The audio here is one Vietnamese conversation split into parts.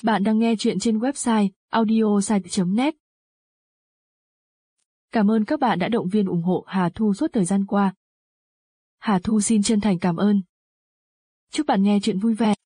Bạn đang nghe chuyện trên website audiosite.net. Cảm ơn các bạn đã động viên ủng hộ Hà Thu suốt thời gian qua. Hà Thu xin chân thành cảm ơn. Chúc bạn nghe chuyện vui vẻ.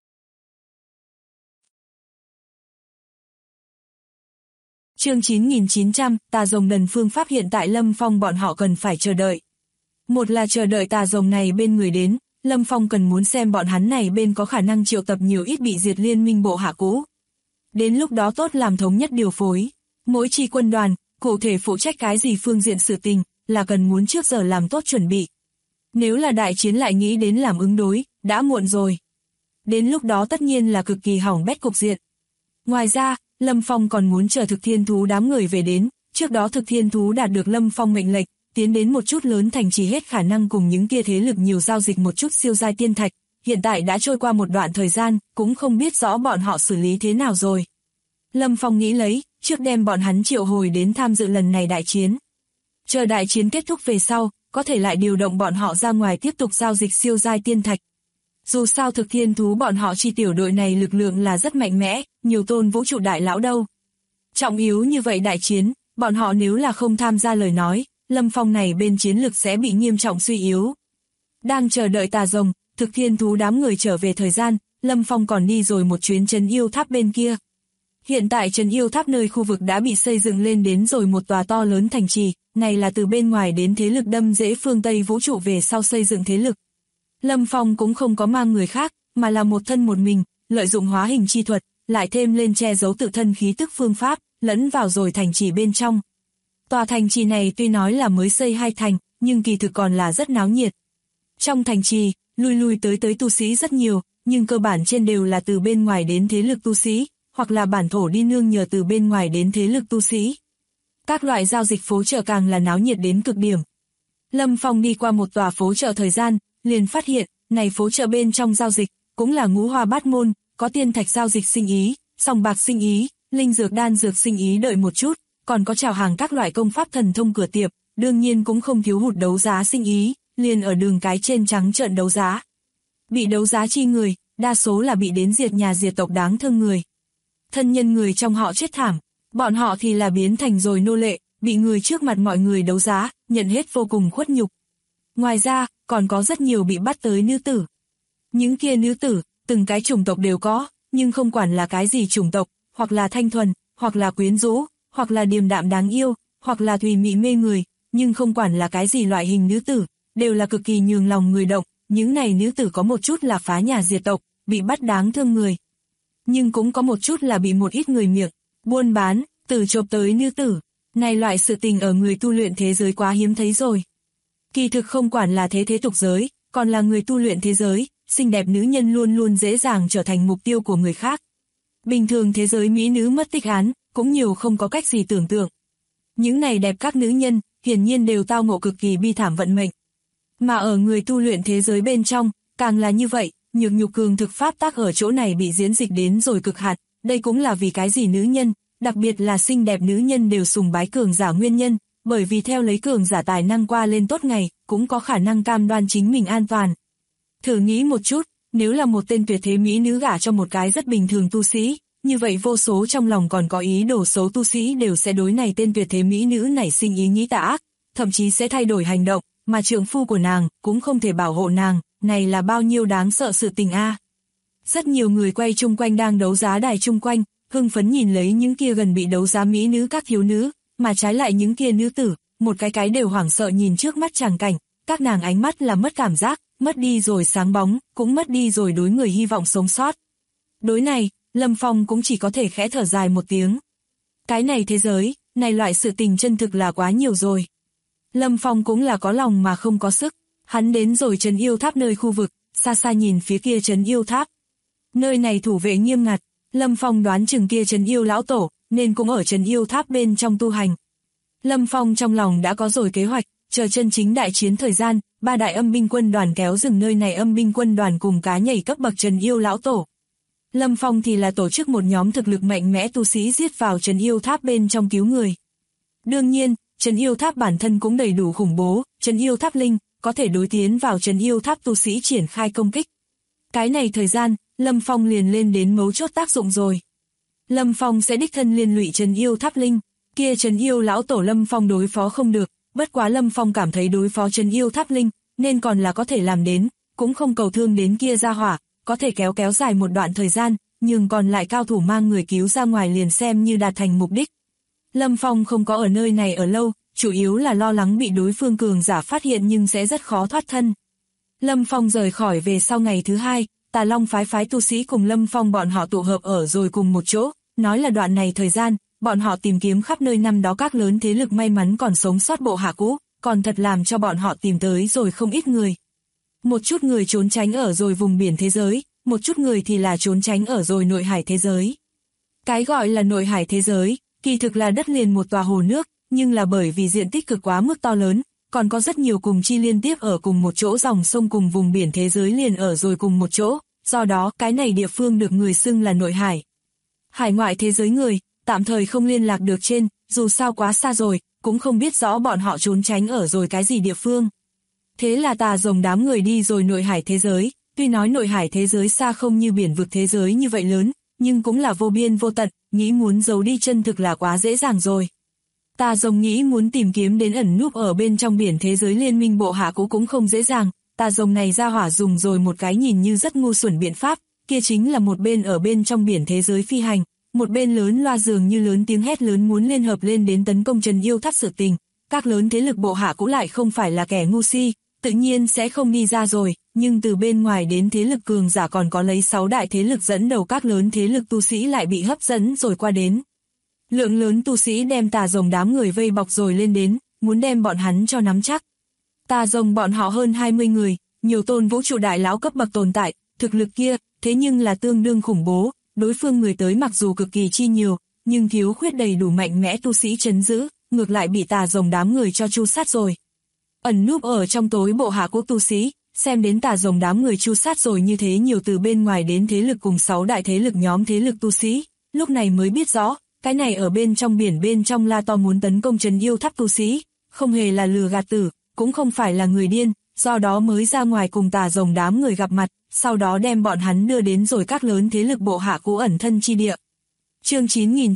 Chương 9900, tà rồng đần phương pháp hiện tại Lâm Phong bọn họ cần phải chờ đợi. Một là chờ đợi tà rồng này bên người đến, Lâm Phong cần muốn xem bọn hắn này bên có khả năng triệu tập nhiều ít bị diệt liên minh bộ hạ cũ. Đến lúc đó tốt làm thống nhất điều phối. Mỗi chi quân đoàn, cụ thể phụ trách cái gì phương diện sự tình, là cần muốn trước giờ làm tốt chuẩn bị. Nếu là đại chiến lại nghĩ đến làm ứng đối, đã muộn rồi. Đến lúc đó tất nhiên là cực kỳ hỏng bét cục diện. Ngoài ra, Lâm Phong còn muốn chờ thực thiên thú đám người về đến, trước đó thực thiên thú đạt được Lâm Phong mệnh lệnh, tiến đến một chút lớn thành trì hết khả năng cùng những kia thế lực nhiều giao dịch một chút siêu giai tiên thạch, hiện tại đã trôi qua một đoạn thời gian, cũng không biết rõ bọn họ xử lý thế nào rồi. Lâm Phong nghĩ lấy, trước đem bọn hắn triệu hồi đến tham dự lần này đại chiến. Chờ đại chiến kết thúc về sau, có thể lại điều động bọn họ ra ngoài tiếp tục giao dịch siêu giai tiên thạch. Dù sao thực thiên thú bọn họ chi tiểu đội này lực lượng là rất mạnh mẽ, nhiều tôn vũ trụ đại lão đâu. Trọng yếu như vậy đại chiến, bọn họ nếu là không tham gia lời nói, Lâm Phong này bên chiến lực sẽ bị nghiêm trọng suy yếu. Đang chờ đợi tà rồng, thực thiên thú đám người trở về thời gian, Lâm Phong còn đi rồi một chuyến trấn yêu tháp bên kia. Hiện tại trấn yêu tháp nơi khu vực đã bị xây dựng lên đến rồi một tòa to lớn thành trì, này là từ bên ngoài đến thế lực đâm rễ phương Tây vũ trụ về sau xây dựng thế lực. Lâm Phong cũng không có mang người khác, mà là một thân một mình, lợi dụng hóa hình chi thuật, lại thêm lên che giấu tự thân khí tức phương pháp, lẫn vào rồi thành trì bên trong. Tòa thành trì này tuy nói là mới xây 2 thành, nhưng kỳ thực còn là rất náo nhiệt. Trong thành trì, lui lui tới tu sĩ rất nhiều, nhưng cơ bản trên đều là từ bên ngoài đến thế lực tu sĩ, hoặc là bản thổ đi nương nhờ từ bên ngoài đến thế lực tu sĩ. Các loại giao dịch phố chợ càng là náo nhiệt đến cực điểm. Lâm Phong đi qua một tòa phố chợ thời gian, liền phát hiện, này phố chợ bên trong giao dịch, cũng là ngũ hoa bát môn, có tiên thạch giao dịch sinh ý, sòng bạc sinh ý, linh dược đan dược sinh ý đợi một chút, còn có chào hàng các loại công pháp thần thông cửa tiệm, đương nhiên cũng không thiếu hụt đấu giá sinh ý, liền ở đường cái trên trắng trợn đấu giá. Bị đấu giá chi người, đa số là bị đến diệt nhà diệt tộc đáng thương người. Thân nhân người trong họ chết thảm, bọn họ thì là biến thành rồi nô lệ, bị người trước mặt mọi người đấu giá, nhận hết vô cùng khuất nhục. Ngoài ra, còn có rất nhiều bị bắt tới nữ tử. Những kia nữ tử, từng cái chủng tộc đều có, nhưng không quản là cái gì chủng tộc, hoặc là thanh thuần, hoặc là quyến rũ, hoặc là điềm đạm đáng yêu, hoặc là thùy mị mê người, nhưng không quản là cái gì loại hình nữ tử, đều là cực kỳ nhường lòng người động, những này nữ tử có một chút là phá nhà diệt tộc, bị bắt đáng thương người. Nhưng cũng có một chút là bị một ít người miệng, buôn bán, tử chộp tới nữ tử, này loại sự tình ở người tu luyện thế giới quá hiếm thấy rồi. Kỳ thực không quản là thế tục giới, còn là người tu luyện thế giới, xinh đẹp nữ nhân luôn luôn dễ dàng trở thành mục tiêu của người khác. Bình thường thế giới mỹ nữ mất tích án, cũng nhiều không có cách gì tưởng tượng. Những này đẹp các nữ nhân, hiển nhiên đều tao ngộ cực kỳ bi thảm vận mệnh. Mà ở người tu luyện thế giới bên trong, càng là như vậy, nhược nhục cường thực pháp tác ở chỗ này bị diễn dịch đến rồi cực hạn, đây cũng là vì cái gì nữ nhân, đặc biệt là xinh đẹp nữ nhân đều sùng bái cường giả nguyên nhân, bởi vì theo lấy cường giả tài năng qua lên tốt ngày, cũng có khả năng cam đoan chính mình an toàn. Thử nghĩ một chút, nếu là một tên tuyệt thế mỹ nữ gả cho một cái rất bình thường tu sĩ, như vậy vô số trong lòng còn có ý đồ xấu tu sĩ đều sẽ đối này tên tuyệt thế mỹ nữ nảy sinh ý nghĩ tà ác, thậm chí sẽ thay đổi hành động, mà trượng phu của nàng cũng không thể bảo hộ nàng, này là bao nhiêu đáng sợ sự tình a. Rất nhiều người quay chung quanh đang đấu giá đài chung quanh, hưng phấn nhìn lấy những kia gần bị đấu giá mỹ nữ các thiếu nữ, mà trái lại những kia nữ tử, một cái đều hoảng sợ nhìn trước mắt tràng cảnh, các nàng ánh mắt là mất cảm giác, mất đi rồi sáng bóng, cũng mất đi rồi đối người hy vọng sống sót. Đối này, Lâm Phong cũng chỉ có thể khẽ thở dài một tiếng. Cái này thế giới, này loại sự tình chân thực là quá nhiều rồi. Lâm Phong cũng là có lòng mà không có sức, hắn đến rồi trấn yêu tháp nơi khu vực, xa xa nhìn phía kia trấn yêu tháp. Nơi này thủ vệ nghiêm ngặt, Lâm Phong đoán chừng kia trấn yêu lão tổ, nên cũng ở trấn yêu tháp bên trong tu hành. Lâm Phong trong lòng đã có rồi kế hoạch, chờ chân chính đại chiến thời gian, 3 đại âm binh quân đoàn kéo dừng nơi này âm binh quân đoàn cùng cá nhảy cấp bậc trấn yêu lão tổ. Lâm Phong thì là tổ chức một nhóm thực lực mạnh mẽ tu sĩ giết vào trấn yêu tháp bên trong cứu người. Đương nhiên, trấn yêu tháp bản thân cũng đầy đủ khủng bố, trấn yêu tháp linh, có thể đối tiến vào trấn yêu tháp tu sĩ triển khai công kích. Cái này thời gian, Lâm Phong liền lên đến mấu chốt tác dụng rồi. Lâm Phong sẽ đích thân liên lụy Trấn Yêu Tháp Linh, kia Trấn Yêu lão tổ Lâm Phong đối phó không được, bất quá Lâm Phong cảm thấy đối phó Trấn Yêu Tháp Linh, nên còn là có thể làm đến, cũng không cầu thương đến kia gia hỏa, có thể kéo dài một đoạn thời gian, nhưng còn lại cao thủ mang người cứu ra ngoài liền xem như đạt thành mục đích. Lâm Phong không có ở nơi này ở lâu, chủ yếu là lo lắng bị đối phương cường giả phát hiện nhưng sẽ rất khó thoát thân. Lâm Phong rời khỏi về sau ngày thứ hai, Tà Long phái tu sĩ cùng Lâm Phong bọn họ tụ hợp ở rồi cùng một chỗ, nói là đoạn này thời gian, bọn họ tìm kiếm khắp nơi năm đó các lớn thế lực may mắn còn sống sót bộ hạ cũ, còn thật làm cho bọn họ tìm tới rồi không ít người. Một chút người trốn tránh ở rồi vùng biển thế giới, một chút người thì là trốn tránh ở rồi nội hải thế giới. Cái gọi là nội hải thế giới, kỳ thực là đất liền một tòa hồ nước, nhưng là bởi vì diện tích cực quá mức to lớn, còn có rất nhiều cùng chi liên tiếp ở cùng một chỗ dòng sông cùng vùng biển thế giới liền ở rồi cùng một chỗ, do đó cái này địa phương được người xưng là nội hải. Hải ngoại thế giới người, tạm thời không liên lạc được trên, dù sao quá xa rồi, cũng không biết rõ bọn họ trốn tránh ở rồi cái gì địa phương. Thế là Tà Rồng đám người đi rồi nội hải thế giới, tuy nói nội hải thế giới xa không như biển vực thế giới như vậy lớn, nhưng cũng là vô biên vô tận, nghĩ muốn giấu đi chân thực là quá dễ dàng rồi. Tà Rồng nghĩ muốn tìm kiếm đến ẩn núp ở bên trong biển thế giới liên minh bộ hạ cũ cũng không dễ dàng, Tà Rồng này ra hỏa dùng rồi một cái nhìn như rất ngu xuẩn biện pháp, kia chính là một bên ở bên trong biển thế giới phi hành, một bên lớn loa dường như lớn tiếng hét lớn muốn liên hợp lên đến tấn công Trấn Yêu Tháp sự tình. Các lớn thế lực bộ hạ cũ lại không phải là kẻ ngu si, tự nhiên sẽ không đi ra rồi, nhưng từ bên ngoài đến thế lực cường giả còn có lấy 6 đại thế lực dẫn đầu các lớn thế lực tu sĩ lại bị hấp dẫn rồi qua đến. Lượng lớn tu sĩ đem Tà Rồng đám người vây bọc rồi lên đến, muốn đem bọn hắn cho nắm chắc. Tà Rồng bọn họ hơn 20 người, nhiều tôn vũ trụ đại lão cấp bậc tồn tại, thực lực kia, thế nhưng là tương đương khủng bố, đối phương người tới mặc dù cực kỳ chi nhiều, nhưng thiếu khuyết đầy đủ mạnh mẽ tu sĩ trấn giữ, ngược lại bị Tà Rồng đám người cho tru sát rồi. Ẩn núp ở trong tối bộ hạ quốc tu sĩ, xem đến Tà Rồng đám người tru sát rồi như thế nhiều từ bên ngoài đến thế lực cùng 6 đại thế lực nhóm thế lực tu sĩ, lúc này mới biết rõ, cái này ở bên trong biển bên trong la to muốn tấn công Trấn Yêu Tháp tu sĩ, không hề là lừa gạt tử, cũng không phải là người điên, do đó mới ra ngoài cùng Tà Rồng đám người gặp mặt, sau đó đem bọn hắn đưa đến rồi các lớn thế lực bộ hạ cũ ẩn thân chi địa. Chương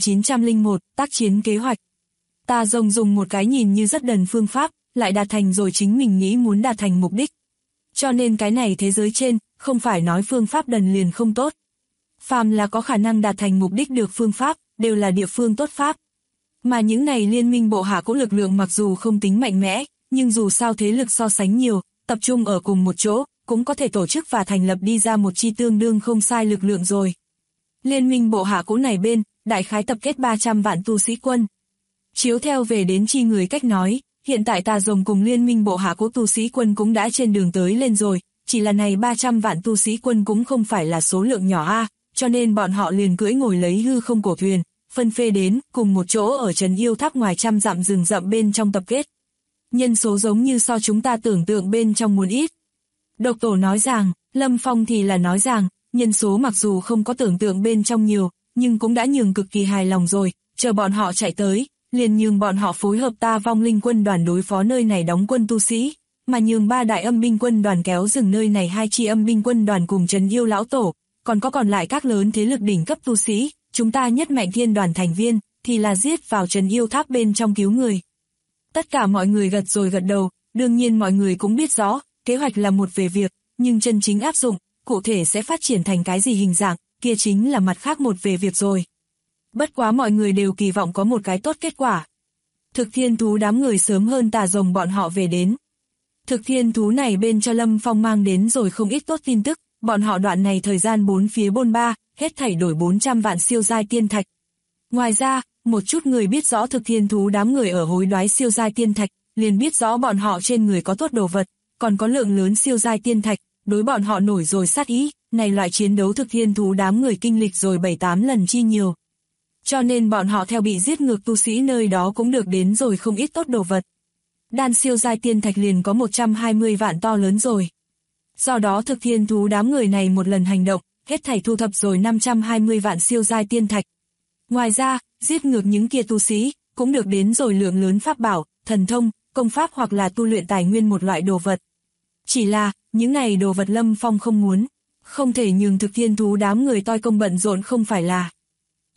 9901, tác chiến kế hoạch. Tà Rồng dùng một cái nhìn như rất đần phương pháp, lại đạt thành rồi chính mình nghĩ muốn đạt thành mục đích. Cho nên cái này thế giới trên, không phải nói phương pháp đần liền không tốt. Phàm là có khả năng đạt thành mục đích được phương pháp, đều là địa phương tốt pháp. Mà những này liên minh bộ hạ cũ lực lượng mặc dù không tính mạnh mẽ, nhưng dù sao thế lực so sánh nhiều, tập trung ở cùng một chỗ, cũng có thể tổ chức và thành lập đi ra một chi tương đương không sai lực lượng rồi. Liên minh bộ hạ cũ này bên, đại khái tập kết 300 vạn tu sĩ quân. Chiếu theo về đến chi người cách nói, hiện tại Tà Rồng cùng liên minh bộ hạ cũ tu sĩ quân cũng đã trên đường tới lên rồi, chỉ là này 300 vạn tu sĩ quân cũng không phải là số lượng nhỏ a, cho nên bọn họ liền cưỡi ngồi lấy hư không cổ thuyền, phân phê đến, cùng một chỗ ở Trấn Yêu Tháp ngoài trăm dặm rừng rậm bên trong tập kết. Nhân số giống như so chúng ta tưởng tượng bên trong muốn ít. Độc Tổ nói rằng, Lâm Phong thì là nói rằng, nhân số mặc dù không có tưởng tượng bên trong nhiều, nhưng cũng đã nhường cực kỳ hài lòng rồi, chờ bọn họ chạy tới, liền nhường bọn họ phối hợp ta vong linh quân đoàn đối phó nơi này đóng quân tu sĩ, mà nhường 3 đại âm binh quân đoàn kéo dừng nơi này 2 chi âm binh quân đoàn cùng Trấn Yêu lão tổ, còn có còn lại các lớn thế lực đỉnh cấp tu sĩ, chúng ta nhất mạnh thiên đoàn thành viên, thì là giết vào Trấn Yêu Tháp bên trong cứu người. Tất cả mọi người gật rồi gật đầu, đương nhiên mọi người cũng biết rõ, kế hoạch là một về việc, nhưng chân chính áp dụng, cụ thể sẽ phát triển thành cái gì hình dạng, kia chính là mặt khác một về việc rồi. Bất quá mọi người đều kỳ vọng có một cái tốt kết quả. Thực thiên thú đám người sớm hơn Tà Rồng bọn họ về đến. Thực thiên thú này bên cho Lâm Phong mang đến rồi không ít tốt tin tức, bọn họ đoạn này thời gian bốn phía bôn ba, hết thảy đổi 400 vạn siêu giai tiên thạch. Ngoài ra, một chút người biết rõ thực thiên thú đám người ở hối đoái siêu giai tiên thạch, liền biết rõ bọn họ trên người có tốt đồ vật, còn có lượng lớn siêu giai tiên thạch, đối bọn họ nổi rồi sát ý, này loại chiến đấu thực thiên thú đám người kinh lịch rồi 7-8 lần chi nhiều. Cho nên bọn họ theo bị giết ngược tu sĩ nơi đó cũng được đến rồi không ít tốt đồ vật. Đan siêu giai tiên thạch liền có 120 vạn to lớn rồi. Do đó thực thiên thú đám người này một lần hành động, hết thảy thu thập rồi 520 vạn siêu giai tiên thạch. Ngoài ra, giết ngược những kia tu sĩ, cũng được đến rồi lượng lớn pháp bảo, thần thông, công pháp hoặc là tu luyện tài nguyên một loại đồ vật. Chỉ là, những này đồ vật Lâm Phong không muốn, không thể nhường thực thiên thú đám người toi công bận rộn không phải là.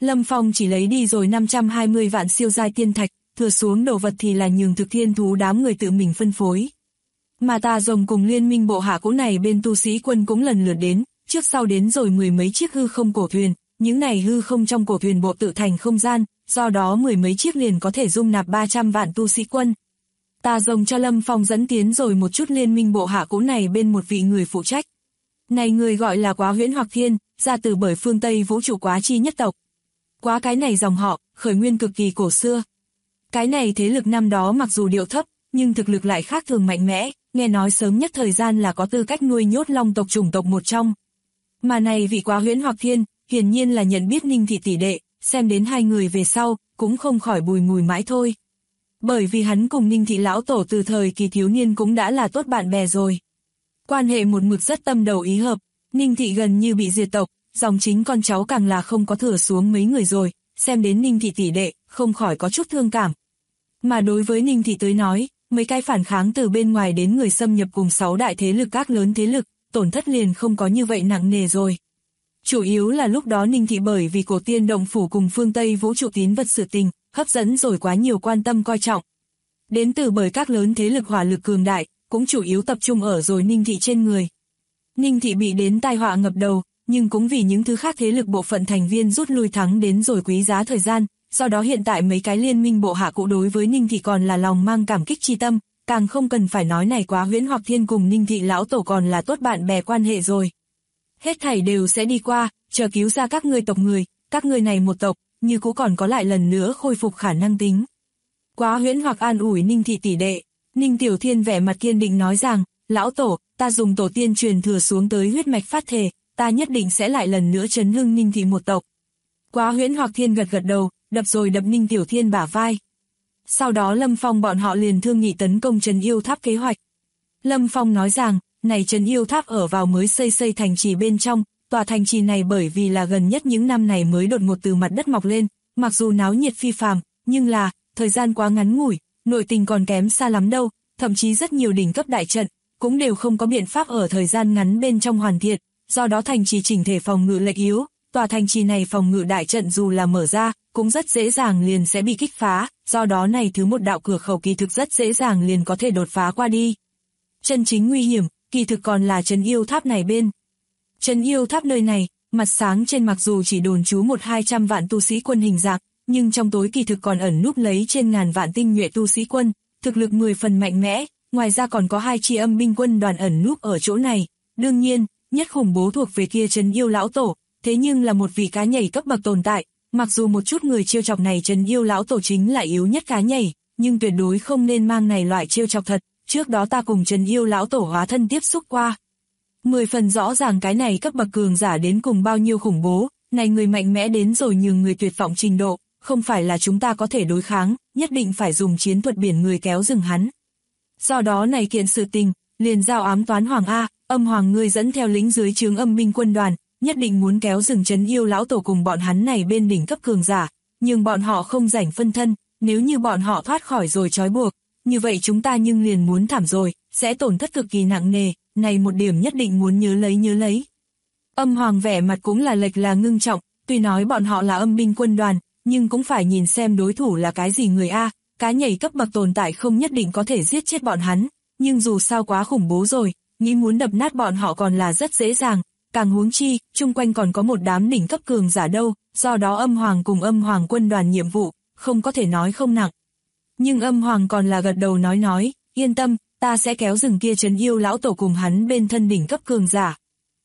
Lâm Phong chỉ lấy đi rồi 520 vạn siêu giai tiên thạch, thừa xuống đồ vật thì là nhường Thực Thiên Thú đám người tự mình phân phối. Mà Tà Rồng cùng liên minh bộ hạ cũ này bên tu sĩ quân cũng lần lượt đến, trước sau đến rồi mười mấy chiếc hư không cổ thuyền, những này hư không trong cổ thuyền bộ tự thành không gian, do đó mười mấy chiếc liền có thể dung nạp 300 vạn tu sĩ quân. Tà Rồng cho Lâm Phong dẫn tiến rồi một chút liên minh bộ hạ cũ này bên một vị người phụ trách. Này người gọi là Quá Huyễn Hoặc Thiên, ra từ bởi phương Tây vũ trụ Quá Chi nhất tộc. Quá cái này dòng họ, khởi nguyên cực kỳ cổ xưa. Cái này thế lực năm đó mặc dù điệu thấp, nhưng thực lực lại khác thường mạnh mẽ, nghe nói sớm nhất thời gian là có tư cách nuôi nhốt long tộc chủng tộc một trong. Mà này vị Quá Huyễn Hoặc Thiên, hiển nhiên là nhận biết Ninh Thị tỷ đệ, xem đến hai người về sau, cũng không khỏi bùi ngùi mãi thôi. Bởi vì hắn cùng Ninh Thị lão tổ từ thời kỳ thiếu niên cũng đã là tốt bạn bè rồi. Quan hệ một mực rất tâm đầu ý hợp, Ninh Thị gần như bị diệt tộc, dòng chính con cháu càng là không có thừa xuống mấy người rồi, xem đến Ninh Thị tỷ đệ, không khỏi có chút thương cảm. Mà đối với Ninh Thị tới nói, mấy cái phản kháng từ bên ngoài đến người xâm nhập cùng 6 đại thế lực các lớn thế lực, tổn thất liền không có như vậy nặng nề rồi. Chủ yếu là lúc đó Ninh Thị bởi vì Cổ Tiên Động Phủ cùng phương Tây vũ trụ tín vật sự tình, hấp dẫn rồi quá nhiều quan tâm coi trọng. Đến từ bởi các lớn thế lực hỏa lực cường đại, cũng chủ yếu tập trung ở rồi Ninh Thị trên người. Ninh Thị bị đến tai họa ngập đầu, nhưng cũng vì những thứ khác thế lực bộ phận thành viên rút lui thắng đến rồi quý giá thời gian, do đó hiện tại mấy cái liên minh bộ hạ cũ đối với Ninh Thị còn là lòng mang cảm kích chi tâm, càng không cần phải nói này Quá Huyễn Hoặc Thiên cùng Ninh Thị lão tổ còn là tốt bạn bè quan hệ rồi. Hết thảy đều sẽ đi qua, chờ cứu ra các ngươi tộc người, các ngươi này một tộc, như cũ còn có lại lần nữa khôi phục khả năng tính. Quá Huyễn Hoặc an ủi Ninh Thị tỷ đệ, Ninh Tiểu Thiên vẻ mặt kiên định nói rằng, lão tổ, ta dùng tổ tiên truyền thừa xuống tới huyết mạch phát thể, ta nhất định sẽ lại lần nữa trấn hưng Ninh Thị một tộc. Quá Huyễn Hoặc Thiên gật gật đầu, đập rồi đập Ninh Tiểu Thiên bả vai. Sau đó Lâm Phong bọn họ liền thương nghị tấn công Trấn Yêu Tháp kế hoạch. Lâm Phong nói rằng, này Trấn Yêu Tháp ở vào mới xây thành trì bên trong, tòa thành trì này bởi vì là gần nhất những năm này mới đột ngột từ mặt đất mọc lên, mặc dù náo nhiệt phi phàm, nhưng là, thời gian quá ngắn ngủi, nội tình còn kém xa lắm đâu, thậm chí rất nhiều đỉnh cấp đại trận, cũng đều không có biện pháp ở thời gian ngắn bên trong hoàn thiện, do đó thành trì chỉnh thể phòng ngự lệch yếu, tòa thành trì này phòng ngự đại trận dù là mở ra, cũng rất dễ dàng liền sẽ bị kích phá, do đó này thứ một đạo cửa khẩu kỳ thực rất dễ dàng liền có thể đột phá qua đi. Chân chính nguy hiểm, kỳ thực còn là Trấn Yêu Tháp này bên. Trấn Yêu Tháp nơi này, mặt sáng trên mặc dù chỉ đồn trú 100-200 vạn tu sĩ quân hình dạng, nhưng trong tối kỳ thực còn ẩn núp lấy trên ngàn vạn tinh nhuệ tu sĩ quân, thực lực 10 phần mạnh mẽ, ngoài ra còn có 2 chi âm binh quân đoàn ẩn núp ở chỗ này. Đương nhiên, nhất khủng bố thuộc về kia Trấn Yêu lão tổ, thế nhưng là một vị cá nhảy cấp bậc tồn tại, mặc dù một chút người trêu chọc này Trấn Yêu lão tổ chính là yếu nhất cá nhảy, nhưng tuyệt đối không nên mang này loại trêu chọc thật, trước đó ta cùng Trấn Yêu lão tổ hóa thân tiếp xúc qua. 10 phần rõ ràng cái này cấp bậc cường giả đến cùng bao nhiêu khủng bố, này người mạnh mẽ đến rồi nhường người tuyệt vọng trình độ, không phải là chúng ta có thể đối kháng, nhất định phải dùng chiến thuật biển người kéo dừng hắn. Do đó này kiện sự tình, liền giao ám toán Hoàng A, Âm Hoàng ngươi dẫn theo lính dưới trướng âm binh quân đoàn, nhất định muốn kéo dừng Trấn Yêu lão tổ cùng bọn hắn này bên đỉnh cấp cường giả, nhưng bọn họ không rảnh phân thân, nếu như bọn họ thoát khỏi rồi trói buộc, như vậy chúng ta nhưng liền muốn thảm rồi, sẽ tổn thất cực kỳ nặng nề, này một điểm nhất định muốn nhớ lấy. Âm Hoàng vẻ mặt cũng là lệch là ngưng trọng, tuy nói bọn họ là âm binh quân đoàn, nhưng cũng phải nhìn xem đối thủ là cái gì người A, cá nhảy cấp bậc tồn tại không nhất định có thể giết chết bọn hắn, nhưng dù sao quá khủng bố rồi, nghĩ muốn đập nát bọn họ còn là rất dễ dàng, càng huống chi, chung quanh còn có một đám đỉnh cấp cường giả đâu, do đó Âm Hoàng cùng Âm Hoàng quân đoàn nhiệm vụ, không có thể nói không nặng. Nhưng Âm Hoàng còn là gật đầu nói, yên tâm, ta sẽ kéo rừng kia Trấn Yêu lão tổ cùng hắn bên thân đỉnh cấp cường giả.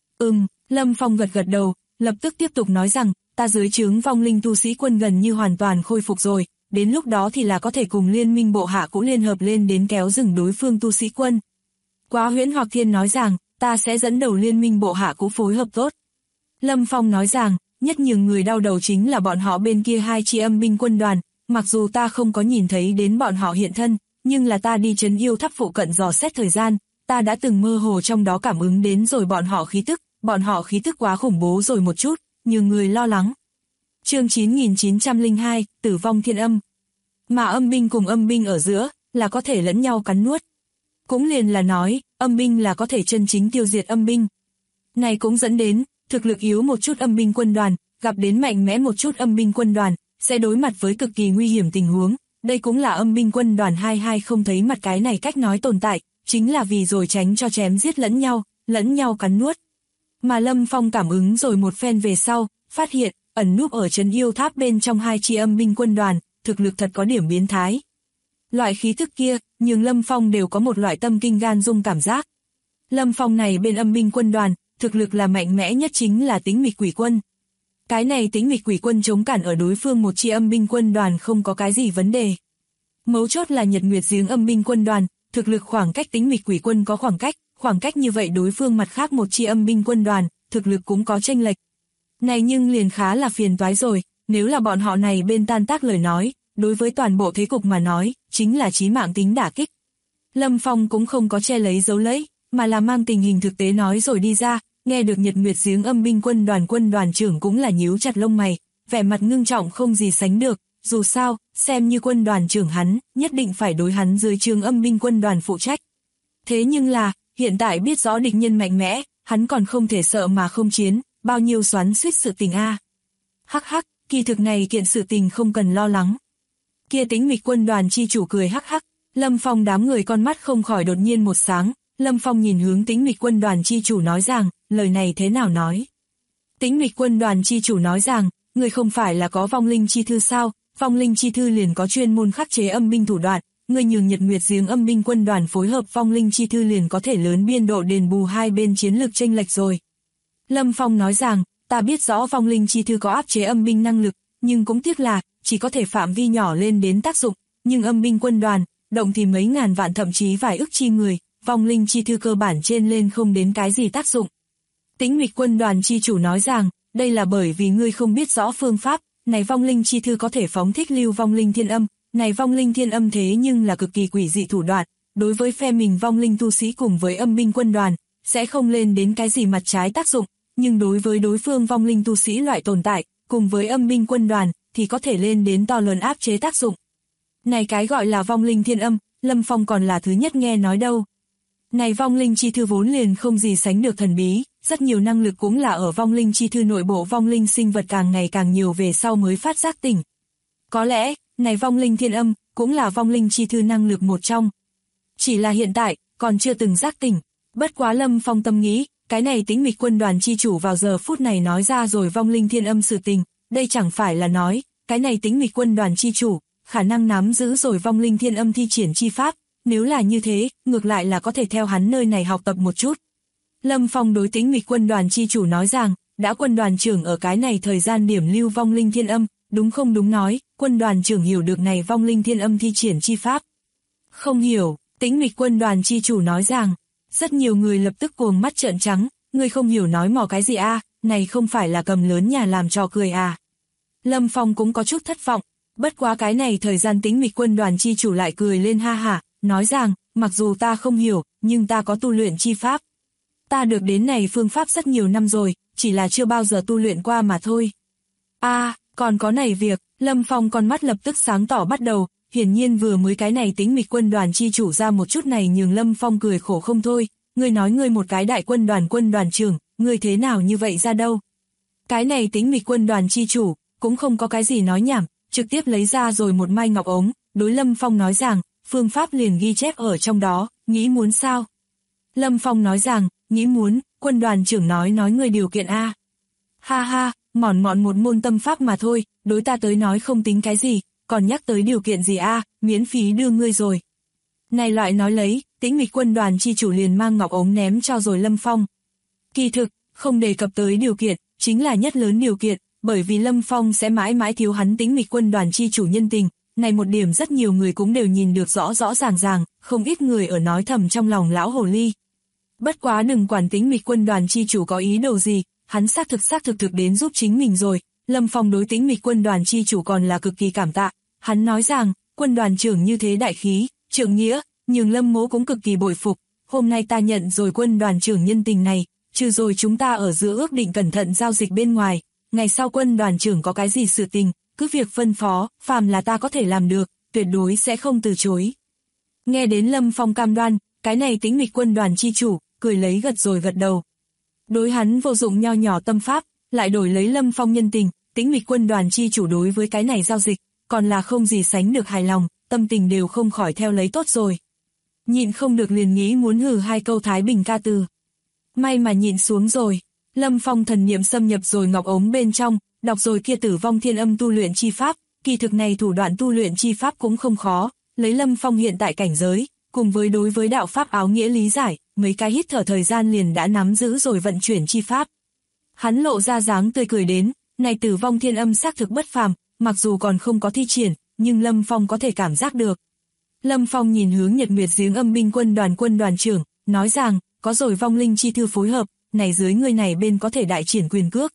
Lâm Phong gật đầu, lập tức tiếp tục nói rằng, ta dưới trướng vong linh tu sĩ quân gần như hoàn toàn khôi phục rồi, đến lúc đó thì là có thể cùng liên minh bộ hạ cũ liên hợp lên đến kéo rừng đối phương tu sĩ quân. Quá Huyễn Hoặc Thiên nói rằng, ta sẽ dẫn đầu liên minh bộ hạ cũ phối hợp tốt. Lâm Phong nói rằng, nhất nhường người đau đầu chính là bọn họ bên kia 2 chi âm binh quân đoàn, mặc dù ta không có nhìn thấy đến bọn họ hiện thân, nhưng là ta đi Trấn Yêu Tháp phụ cận dò xét thời gian, ta đã từng mơ hồ trong đó cảm ứng đến rồi bọn họ khí tức quá khủng bố rồi một chút, nhường người lo lắng. Chương 9902, Tử vong thiên âm. Mà âm binh cùng âm binh ở giữa, là có thể lẫn nhau cắn nuốt. Cũng liền là nói, âm binh là có thể chân chính tiêu diệt âm binh. Này cũng dẫn đến, thực lực yếu một chút âm binh quân đoàn, gặp đến mạnh mẽ một chút âm binh quân đoàn, sẽ đối mặt với cực kỳ nguy hiểm tình huống. Đây cũng là âm binh quân đoàn 22 không thấy mặt cái này cách nói tồn tại, chính là vì rồi tránh cho chém giết lẫn nhau cắn nuốt. Mà Lâm Phong cảm ứng rồi một phen về sau, phát hiện, ẩn núp ở trấn yêu tháp bên trong hai chi âm binh quân đoàn, thực lực thật có điểm biến thái. Loại khí thức kia, nhưng Lâm Phong đều có một loại tâm kinh gan rung cảm giác. Lâm Phong này bên âm binh quân đoàn, thực lực là mạnh mẽ nhất chính là Tĩnh Mịch Quỷ Quân. Cái này Tĩnh Mịch Quỷ Quân chống cản ở đối phương một chi âm binh quân đoàn không có cái gì vấn đề. Mấu chốt là Nhật Nguyệt Giếng âm binh quân đoàn, thực lực khoảng cách Tĩnh Mịch Quỷ Quân có khoảng cách như vậy đối phương mặt khác một chi âm binh quân đoàn, thực lực cũng có chênh lệch. Này nhưng liền khá là phiền toái rồi, nếu là bọn họ này bên tan tác lời nói, đối với toàn bộ thế cục mà nói, chính là chí mạng tính đả kích. Lâm Phong cũng không có che lấy giấu lẫy, mà là mang tình hình thực tế nói rồi đi ra, nghe được Nhật Nguyệt Giếng âm binh quân đoàn trưởng cũng là nhíu chặt lông mày, vẻ mặt ngưng trọng không gì sánh được, dù sao, xem như quân đoàn trưởng hắn, nhất định phải đối hắn dưới trướng âm binh quân đoàn phụ trách. Thế nhưng là, hiện tại biết rõ địch nhân mạnh mẽ, hắn còn không thể sợ mà không chiến, bao nhiêu xoắn xuýt sự tình a. Hắc hắc, kỳ thực này kiện sự tình không cần lo lắng. Kia Tĩnh Mịch quân đoàn chi chủ cười hắc hắc, Lâm Phong đám người con mắt không khỏi đột nhiên một sáng, Lâm Phong nhìn hướng Tĩnh Mịch quân đoàn chi chủ nói rằng, lời này thế nào nói? Tĩnh Mịch quân đoàn chi chủ nói rằng, người không phải là có vong linh chi thư sao, vong linh chi thư liền có chuyên môn khắc chế âm binh thủ đoạn, người nhường Nhật Nguyệt Giếng âm binh quân đoàn phối hợp vong linh chi thư liền có thể lớn biên độ đền bù hai bên chiến lược chênh lệch rồi. Lâm Phong nói rằng, ta biết rõ vong linh chi thư có áp chế âm binh năng lực, nhưng cũng tiếc là, chỉ có thể phạm vi nhỏ lên đến tác dụng, nhưng âm binh quân đoàn, động thì mấy ngàn vạn thậm chí vài ức chi người, vong linh chi thư cơ bản trên lên không đến cái gì tác dụng. Tĩnh Mịch quân đoàn chi chủ nói rằng, đây là bởi vì ngươi không biết rõ phương pháp, này vong linh chi thư có thể phóng thích lưu vong linh thiên âm, này vong linh thiên âm thế nhưng là cực kỳ quỷ dị thủ đoạn, đối với phe mình vong linh tu sĩ cùng với âm binh quân đoàn, sẽ không lên đến cái gì mặt trái tác dụng, nhưng đối với đối phương vong linh tu sĩ loại tồn tại, cùng với âm binh quân đoàn, thì có thể lên đến to lớn áp chế tác dụng. Này cái gọi là vong linh thiên âm, Lâm Phong còn là thứ nhất nghe nói đâu. Này vong linh chi thư vốn liền không gì sánh được thần bí, rất nhiều năng lực cũng là ở vong linh chi thư nội bộ vong linh sinh vật càng ngày càng nhiều về sau mới phát giác tỉnh. Có lẽ, này vong linh thiên âm, cũng là vong linh chi thư năng lực một trong. Chỉ là hiện tại, còn chưa từng giác tỉnh. Bất quá Lâm Phong tâm nghĩ, cái này Tĩnh Mịch quân đoàn chi chủ vào giờ phút này nói ra rồi vong linh thiên âm sự tình, đây chẳng phải là nói, cái này Tĩnh Mịch quân đoàn chi chủ, khả năng nắm giữ rồi vong linh thiên âm thi triển chi pháp, nếu là như thế, ngược lại là có thể theo hắn nơi này học tập một chút. Lâm Phong đối Tĩnh Mịch quân đoàn chi chủ nói rằng, đã quân đoàn trưởng ở cái này thời gian điểm lưu vong linh thiên âm, đúng không đúng nói, quân đoàn trưởng hiểu được này vong linh thiên âm thi triển chi pháp. Không hiểu, Tĩnh Mịch quân đoàn chi chủ nói rằng, rất nhiều người lập tức cuồng mắt trợn trắng, người không hiểu nói mò cái gì a, này không phải là cầm lớn nhà làm trò cười à. Lâm Phong cũng có chút thất vọng, bất quá cái này thời gian Tĩnh Mịch quân đoàn chi chủ lại cười lên ha hả, nói rằng, mặc dù ta không hiểu, nhưng ta có tu luyện chi pháp. Ta được đến này phương pháp rất nhiều năm rồi, chỉ là chưa bao giờ tu luyện qua mà thôi. Còn có này việc, Lâm Phong con mắt lập tức sáng tỏ bắt đầu, hiển nhiên vừa mới cái này Tĩnh Mịch quân đoàn chi chủ ra một chút này nhường Lâm Phong cười khổ không thôi, ngươi nói ngươi một cái đại quân đoàn trưởng, ngươi thế nào như vậy ra đâu. Cái này Tĩnh Mịch quân đoàn chi chủ, cũng không có cái gì nói nhảm, trực tiếp lấy ra rồi một mai ngọc ống, đối Lâm Phong nói rằng, phương pháp liền ghi chép ở trong đó, nghĩ muốn sao? Lâm Phong nói rằng, nghĩ muốn, quân đoàn trưởng nói ngươi điều kiện a. Ha ha, mỏn một môn tâm pháp mà thôi, đối ta tới nói không tính cái gì, còn nhắc tới điều kiện gì a, miễn phí đưa ngươi rồi. Này loại nói lấy, Tĩnh Mịch quân đoàn chi chủ liền mang ngọc ống ném cho rồi Lâm Phong. Kỳ thực, không đề cập tới điều kiện, chính là nhất lớn điều kiện, bởi vì Lâm Phong sẽ mãi mãi thiếu hắn Tĩnh Mịch quân đoàn chi chủ nhân tình, này một điểm rất nhiều người cũng đều nhìn được rõ ràng, không ít người ở nói thầm trong lòng lão hồ ly. Bất quá đừng quản Tĩnh Mịch quân đoàn chi chủ có ý đồ gì, hắn xác thực đến giúp chính mình rồi. Lâm Phong đối Tĩnh Mịch quân đoàn chi chủ còn là cực kỳ cảm tạ, hắn nói rằng, quân đoàn trưởng như thế đại khí, trượng nghĩa, nhường Lâm Mỗ cũng cực kỳ bội phục, hôm nay ta nhận rồi quân đoàn trưởng nhân tình này, trừ rồi chúng ta ở giữa ước định cẩn thận giao dịch bên ngoài, ngày sau quân đoàn trưởng có cái gì sự tình, cứ việc phân phó, phàm là ta có thể làm được, tuyệt đối sẽ không từ chối. Nghe đến Lâm Phong cam đoan, cái này Tĩnh Mịch quân đoàn chi chủ, cười lấy gật đầu. Đối hắn vô dụng nho nhỏ tâm pháp, lại đổi lấy Lâm Phong nhân tình, Tĩnh Mịch Quân đoàn chi chủ đối với cái này giao dịch, còn là không gì sánh được hài lòng, tâm tình đều không khỏi theo lấy tốt rồi. Nhịn không được liền nghĩ muốn hừ hai câu Thái Bình ca từ. May mà nhịn xuống rồi, Lâm Phong thần niệm xâm nhập rồi ngọc ống bên trong, đọc rồi kia Tử Vong Thiên Âm tu luyện chi pháp, kỳ thực này thủ đoạn tu luyện chi pháp cũng không khó, lấy Lâm Phong hiện tại cảnh giới, cùng với đối với đạo pháp áo nghĩa lý giải, mấy cái hít thở thời gian liền đã nắm giữ rồi vận chuyển chi pháp. Hắn lộ ra dáng tươi cười đến, này Tử Vong Thiên Âm xác thực bất phàm, mặc dù còn không có thi triển, nhưng Lâm Phong có thể cảm giác được. Lâm Phong nhìn hướng Nhật Nguyệt Giếng Âm binh quân đoàn trưởng, nói rằng, có rồi vong linh chi thư phối hợp, này dưới người này bên có thể đại triển quyền cước.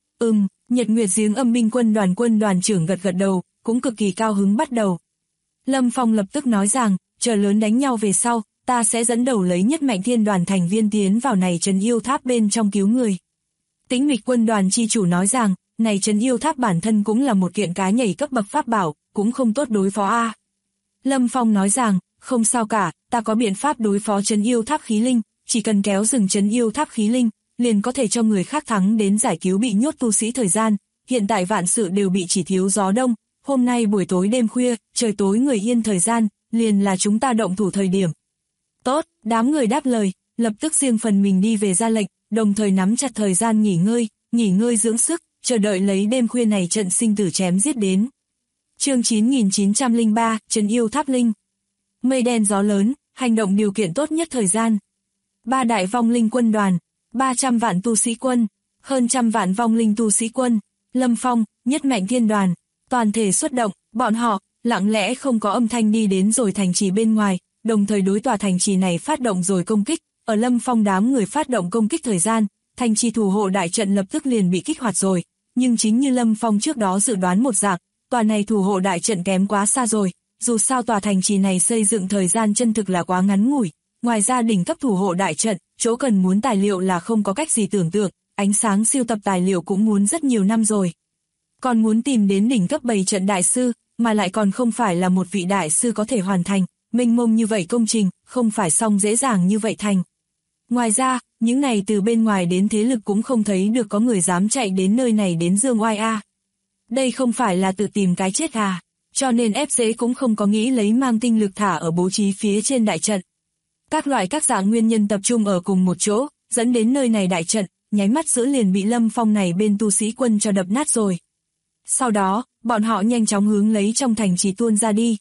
Nhật Nguyệt Giếng Âm binh quân đoàn trưởng gật gật đầu, cũng cực kỳ cao hứng bắt đầu. Lâm Phong lập tức nói rằng, chờ lớn đánh nhau về sau, ta sẽ dẫn đầu lấy nhất mạnh thiên đoàn thành viên tiến vào này trấn yêu tháp bên trong cứu người. Tĩnh Mịch Quân đoàn chi chủ nói rằng, này trấn yêu tháp bản thân cũng là một kiện cá nhảy cấp bậc pháp bảo, cũng không tốt đối phó a. Lâm Phong nói rằng, không sao cả, ta có biện pháp đối phó trấn yêu tháp khí linh, chỉ cần kéo dừng trấn yêu tháp khí linh, liền có thể cho người khác thắng đến giải cứu bị nhốt tu sĩ thời gian, hiện tại vạn sự đều bị chỉ thiếu gió đông, hôm nay buổi tối đêm khuya, trời tối người yên thời gian, liền là chúng ta động thủ thời điểm. Tốt, đám người đáp lời, lập tức riêng phần mình đi về ra lệnh, đồng thời nắm chặt thời gian nghỉ ngơi dưỡng sức, chờ đợi lấy đêm khuya này trận sinh tử chém giết đến. Chương 9903, Trấn Yêu Tháp Linh. Mây đen gió lớn, hành động điều kiện tốt nhất thời gian. 3 đại vong linh quân đoàn, 300 vạn tu sĩ quân, hơn 100 vạn vong linh tu sĩ quân, Lâm Phong, nhất mạnh thiên đoàn, toàn thể xuất động, bọn họ, lặng lẽ không có âm thanh đi đến rồi thành trì bên ngoài, đồng thời đối tòa thành trì này phát động rồi công kích, ở Lâm Phong đám người phát động công kích thời gian, thành trì thủ hộ đại trận lập tức liền bị kích hoạt rồi, nhưng chính như Lâm Phong trước đó dự đoán một dạng, tòa này thủ hộ đại trận kém quá xa rồi, dù sao tòa thành trì này xây dựng thời gian chân thực là quá ngắn ngủi, ngoài ra đỉnh cấp thủ hộ đại trận, chỗ cần muốn tài liệu là không có cách gì tưởng tượng, ánh sáng siêu tập tài liệu cũng muốn rất nhiều năm rồi. Còn muốn tìm đến đỉnh cấp bày trận đại sư, mà lại còn không phải là một vị đại sư có thể hoàn thành, mênh mông như vậy công trình, không phải xong dễ dàng như vậy thành. Ngoài ra, những này từ bên ngoài đến thế lực cũng không thấy được có người dám chạy đến nơi này đến dương oai a. Đây không phải là tự tìm cái chết à, cho nên FJ cũng không có nghĩ lấy mang tinh lực thả ở bố trí phía trên đại trận. Các loại các dạng nguyên nhân tập trung ở cùng một chỗ, dẫn đến nơi này đại trận, nháy mắt giữa liền bị Lâm Phong này bên tu sĩ quân cho đập nát rồi. Sau đó, bọn họ nhanh chóng hướng lấy trong thành trì tuôn ra đi.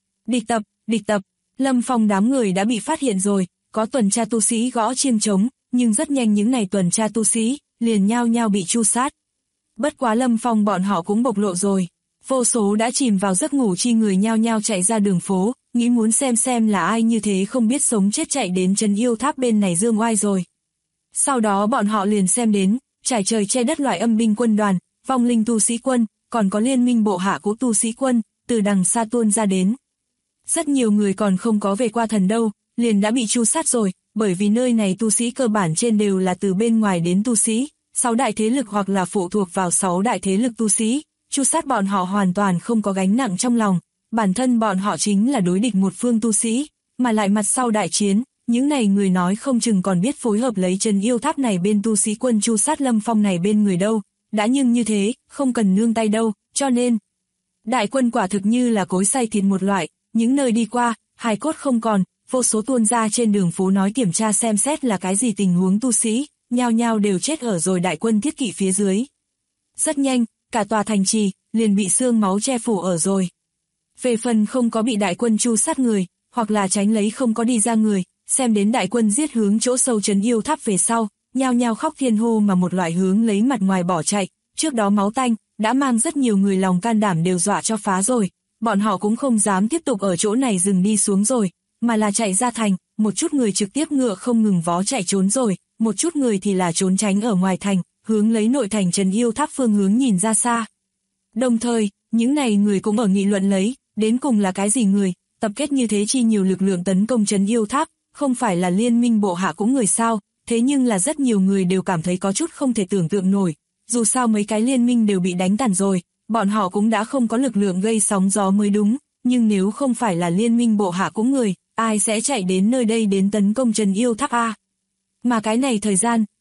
Địch tập, Lâm Phong đám người đã bị phát hiện rồi, có tuần tra tu sĩ gõ chiêng trống, nhưng rất nhanh những này tuần tra tu sĩ, liền nhao nhao bị tru sát. Bất quá Lâm Phong bọn họ cũng bộc lộ rồi, vô số đã chìm vào giấc ngủ chi người nhao nhao chạy ra đường phố, nghĩ muốn xem là ai như thế không biết sống chết chạy đến trấn yêu tháp bên này dương oai rồi. Sau đó bọn họ liền xem đến, trải trời che đất loại âm binh quân đoàn, vong linh tu sĩ quân, còn có liên minh bộ hạ của tu sĩ quân, từ đằng xa tuôn ra đến. Rất nhiều người còn không có về qua thần đâu, liền đã bị tru sát rồi, bởi vì nơi này tu sĩ cơ bản trên đều là từ bên ngoài đến tu sĩ, 6 đại thế lực hoặc là phụ thuộc vào 6 đại thế lực tu sĩ, tru sát bọn họ hoàn toàn không có gánh nặng trong lòng, bản thân bọn họ chính là đối địch một phương tu sĩ, mà lại mặt sau đại chiến, những này người nói không chừng còn biết phối hợp lấy trấn yêu tháp này bên tu sĩ quân tru sát Lâm Phong này bên người đâu, đã nhưng như thế, không cần nương tay đâu, cho nên đại quân quả thực như là cối xay thịt một loại, những nơi đi qua, hài cốt không còn, vô số tuôn ra trên đường phố nói kiểm tra xem xét là cái gì tình huống tu sĩ, nhao nhao đều chết ở rồi đại quân thiết kỵ phía dưới. Rất nhanh, cả tòa thành trì, liền bị xương máu che phủ ở rồi. Về phần không có bị đại quân tru sát người, hoặc là tránh lấy không có đi ra người, xem đến đại quân giết hướng chỗ sâu trấn yêu tháp về sau, nhao nhao khóc thiên hô mà một loại hướng lấy mặt ngoài bỏ chạy, trước đó máu tanh, đã mang rất nhiều người lòng can đảm đều dọa cho phá rồi, bọn họ cũng không dám tiếp tục ở chỗ này dừng đi xuống rồi, mà là chạy ra thành, một chút người trực tiếp ngựa không ngừng vó chạy trốn rồi, một chút người thì là trốn tránh ở ngoài thành, hướng lấy nội thành trấn yêu tháp phương hướng nhìn ra xa. Đồng thời, những này người cũng ở nghị luận lấy, đến cùng là cái gì người, tập kết như thế chi nhiều lực lượng tấn công trấn yêu tháp, không phải là liên minh bộ hạ cũng người sao, thế nhưng là rất nhiều người đều cảm thấy có chút không thể tưởng tượng nổi, dù sao mấy cái liên minh đều bị đánh tàn rồi, bọn họ cũng đã không có lực lượng gây sóng gió mới đúng, nhưng nếu không phải là liên minh bộ hạ cũng người, ai sẽ chạy đến nơi đây đến tấn công trấn yêu tháp a? Mà cái này thời gian,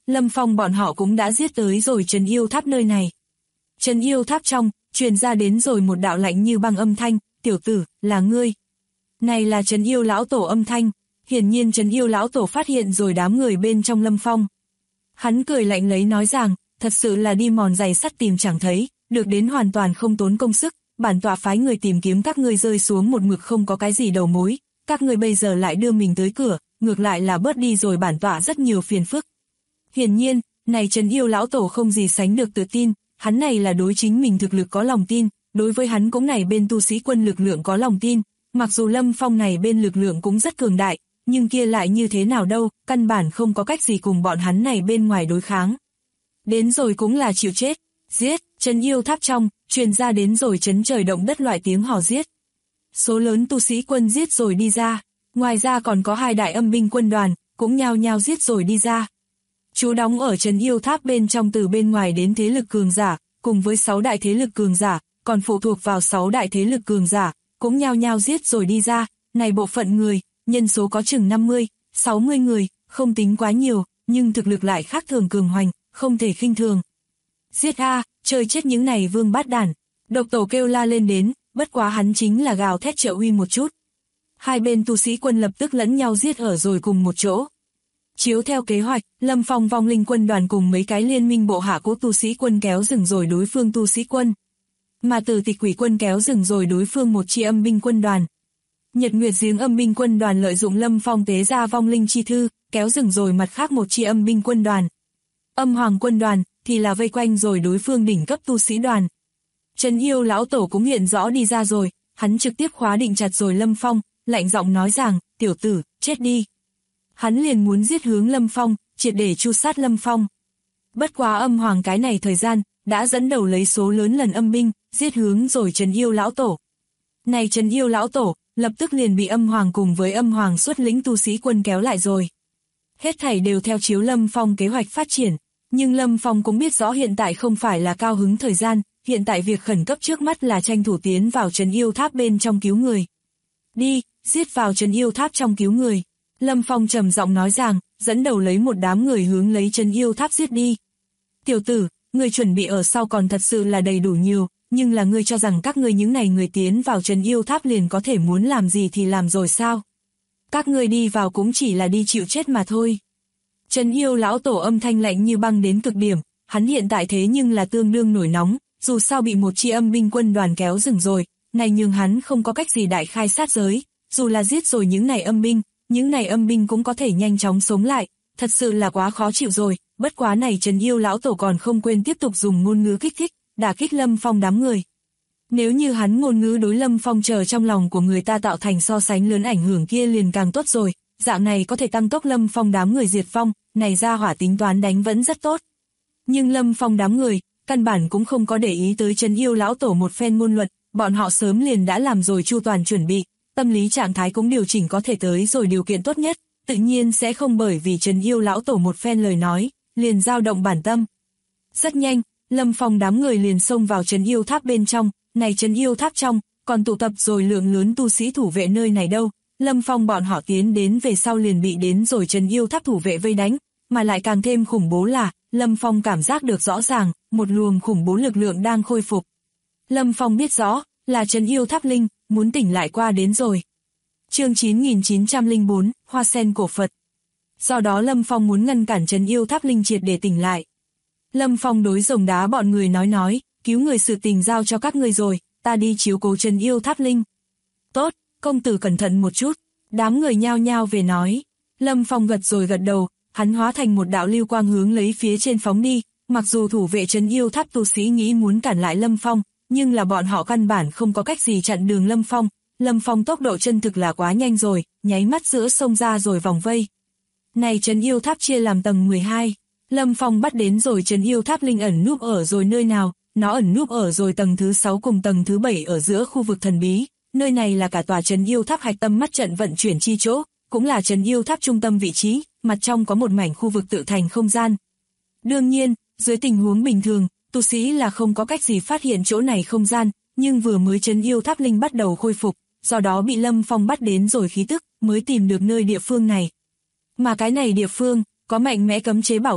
Lâm Phong bọn họ cũng đã giết tới rồi trấn yêu tháp nơi này. Trấn yêu tháp trong, truyền ra đến rồi một đạo lạnh như băng âm thanh, tiểu tử, là ngươi. Này là trấn yêu lão tổ âm thanh, hiển nhiên trấn yêu lão tổ phát hiện rồi đám người bên trong Lâm Phong. Hắn cười lạnh lấy nói rằng, thật sự là đi mòn giày sắt tìm chẳng thấy, được đến hoàn toàn không tốn công sức, bản tọa phái người tìm kiếm các ngươi rơi xuống một mực không có cái gì đầu mối, các ngươi bây giờ lại đưa mình tới cửa, ngược lại là bớt đi rồi bản tọa rất nhiều phiền phức. Hiển nhiên, này trấn yêu lão tổ không gì sánh được tự tin, hắn này là đối chính mình thực lực có lòng tin, đối với hắn cũng này bên tu sĩ quân lực lượng có lòng tin, mặc dù Lâm Phong này bên lực lượng cũng rất cường đại, nhưng kia lại như thế nào đâu, căn bản không có cách gì cùng bọn hắn này bên ngoài đối kháng. Đến rồi cũng là chịu chết, giết, trấn yêu tháp trong, truyền ra đến rồi chấn trời động đất loại tiếng hò giết. Số lớn tu sĩ quân giết rồi đi ra, ngoài ra còn có 2 đại âm binh quân đoàn, cũng nhao nhao giết rồi đi ra. Chú đóng ở trấn yêu tháp bên trong từ bên ngoài đến thế lực cường giả, cùng với 6 đại thế lực cường giả, còn phụ thuộc vào 6 đại thế lực cường giả, cũng nhao nhao giết rồi đi ra, này bộ phận người, nhân số có chừng 50, 60 người, không tính quá nhiều, nhưng thực lực lại khác thường cường hoành, không thể khinh thường. Giết a, chơi chết những này vương bát đản, độc tổ kêu la lên đến, bất quá hắn chính là gào thét trợ uy một chút. Hai bên tu sĩ quân lập tức lẫn nhau giết ở rồi cùng một chỗ. Chiếu theo kế hoạch, Lâm Phong vong linh quân đoàn cùng mấy cái liên minh bộ hạ cố tu sĩ quân kéo dừng rồi đối phương tu sĩ quân. Mà Tử Tịch Quỷ quân kéo dừng rồi đối phương một chi âm binh quân đoàn. Nhật Nguyệt Giếng âm binh quân đoàn lợi dụng Lâm Phong tế ra vong linh chi thư, kéo dừng rồi mặt khác một chi âm binh quân đoàn. Âm Hoàng quân đoàn thì là vây quanh rồi đối phương đỉnh cấp tu sĩ đoàn. Trấn yêu lão tổ cũng hiện rõ đi ra rồi, hắn trực tiếp khóa định chặt rồi Lâm Phong, lạnh giọng nói rằng, tiểu tử, chết đi. Hắn liền muốn giết hướng Lâm Phong, triệt để tru sát Lâm Phong. Bất quá Âm Hoàng cái này thời gian, đã dẫn đầu lấy số lớn lần âm binh, giết hướng rồi Trấn yêu lão tổ. Này Trấn yêu lão tổ, lập tức liền bị Âm Hoàng cùng với Âm Hoàng xuất lĩnh tu sĩ quân kéo lại rồi. Hết thảy đều theo chiếu Lâm Phong kế hoạch phát triển, nhưng Lâm Phong cũng biết rõ hiện tại không phải là cao hứng thời gian, hiện tại việc khẩn cấp trước mắt là tranh thủ tiến vào trấn yêu tháp bên trong cứu người. Đi, giết vào trấn yêu tháp trong cứu người. Lâm Phong trầm giọng nói rằng, dẫn đầu lấy một đám người hướng lấy trấn yêu tháp giết đi. Tiểu tử, người chuẩn bị ở sau còn thật sự là đầy đủ nhiều, nhưng là ngươi cho rằng các ngươi những này người tiến vào trấn yêu tháp liền có thể muốn làm gì thì làm rồi sao? Các ngươi đi vào cũng chỉ là đi chịu chết mà thôi. Trấn yêu lão tổ âm thanh lạnh như băng đến cực điểm, hắn hiện tại thế nhưng là tương đương nổi nóng, dù sao bị một chi âm binh quân đoàn kéo dừng rồi, này nhưng hắn không có cách gì đại khai sát giới, dù là giết rồi những này âm binh cũng có thể nhanh chóng sống lại, thật sự là quá khó chịu rồi, bất quá này Trấn yêu lão tổ còn không quên tiếp tục dùng ngôn ngữ kích thích, đả kích Lâm Phong đám người. Nếu như hắn ngôn ngữ đối Lâm Phong chờ trong lòng của người ta tạo thành so sánh lớn ảnh hưởng kia liền càng tốt rồi, dạng này có thể tăng tốc Lâm Phong đám người diệt vong, này ra hỏa tính toán đánh vẫn rất tốt. Nhưng Lâm Phong đám người, căn bản cũng không có để ý tới Trấn yêu lão tổ một phen ngôn luận, bọn họ sớm liền đã làm rồi chu toàn chuẩn bị, tâm lý trạng thái cũng điều chỉnh có thể tới rồi điều kiện tốt nhất, tự nhiên sẽ không bởi vì Trấn yêu lão tổ một phen lời nói, liền dao động bản tâm. Rất nhanh, Lâm Phong đám người liền xông vào trấn yêu tháp bên trong, này trấn yêu tháp trong, còn tụ tập rồi lượng lớn tu sĩ thủ vệ nơi này đâu. Lâm Phong bọn họ tiến đến về sau liền bị đến rồi trấn yêu tháp thủ vệ vây đánh, mà lại càng thêm khủng bố là, Lâm Phong cảm giác được rõ ràng, một luồng khủng bố lực lượng đang khôi phục. Lâm Phong biết rõ, là trấn yêu tháp linh, muốn tỉnh lại qua đến rồi. Chương 9904, Hoa Sen cổ Phật. Do đó Lâm Phong muốn ngăn cản trấn yêu tháp linh triệt để tỉnh lại. Lâm Phong đối rồng đá bọn người nói, cứu người sự tình giao cho các ngươi rồi, ta đi chiếu cố trấn yêu tháp linh. Tốt, công tử cẩn thận một chút, đám người nhao nhao về nói. Lâm Phong gật rồi gật đầu, hắn hóa thành một đạo lưu quang hướng lấy phía trên phóng đi, mặc dù thủ vệ trấn yêu tháp tu sĩ nghĩ muốn cản lại Lâm Phong, nhưng là bọn họ căn bản không có cách gì chặn đường Lâm Phong. Lâm Phong tốc độ chân thực là quá nhanh rồi, nháy mắt giữa sông ra rồi vòng vây. Này trấn yêu tháp chia làm tầng 12, Lâm Phong bắt đến rồi trấn yêu tháp linh ẩn núp ở rồi nơi nào, nó ẩn núp ở rồi tầng thứ 6 cùng tầng thứ 7 ở giữa khu vực thần bí, nơi này là cả tòa trấn yêu tháp hạch tâm mắt trận vận chuyển chi chỗ, cũng là trấn yêu tháp trung tâm vị trí, mặt trong có một mảnh khu vực tự thành không gian. Đương nhiên, dưới tình huống bình thường, tu sĩ là không có cách gì phát hiện chỗ này không gian, nhưng vừa mới trấn yêu tháp linh bắt đầu khôi phục, do đó bị Lâm Phong bắt đến rồi khí tức, mới tìm được nơi địa phương này. Mà cái này địa phương, có mạnh mẽ cấm chế bảo vệ,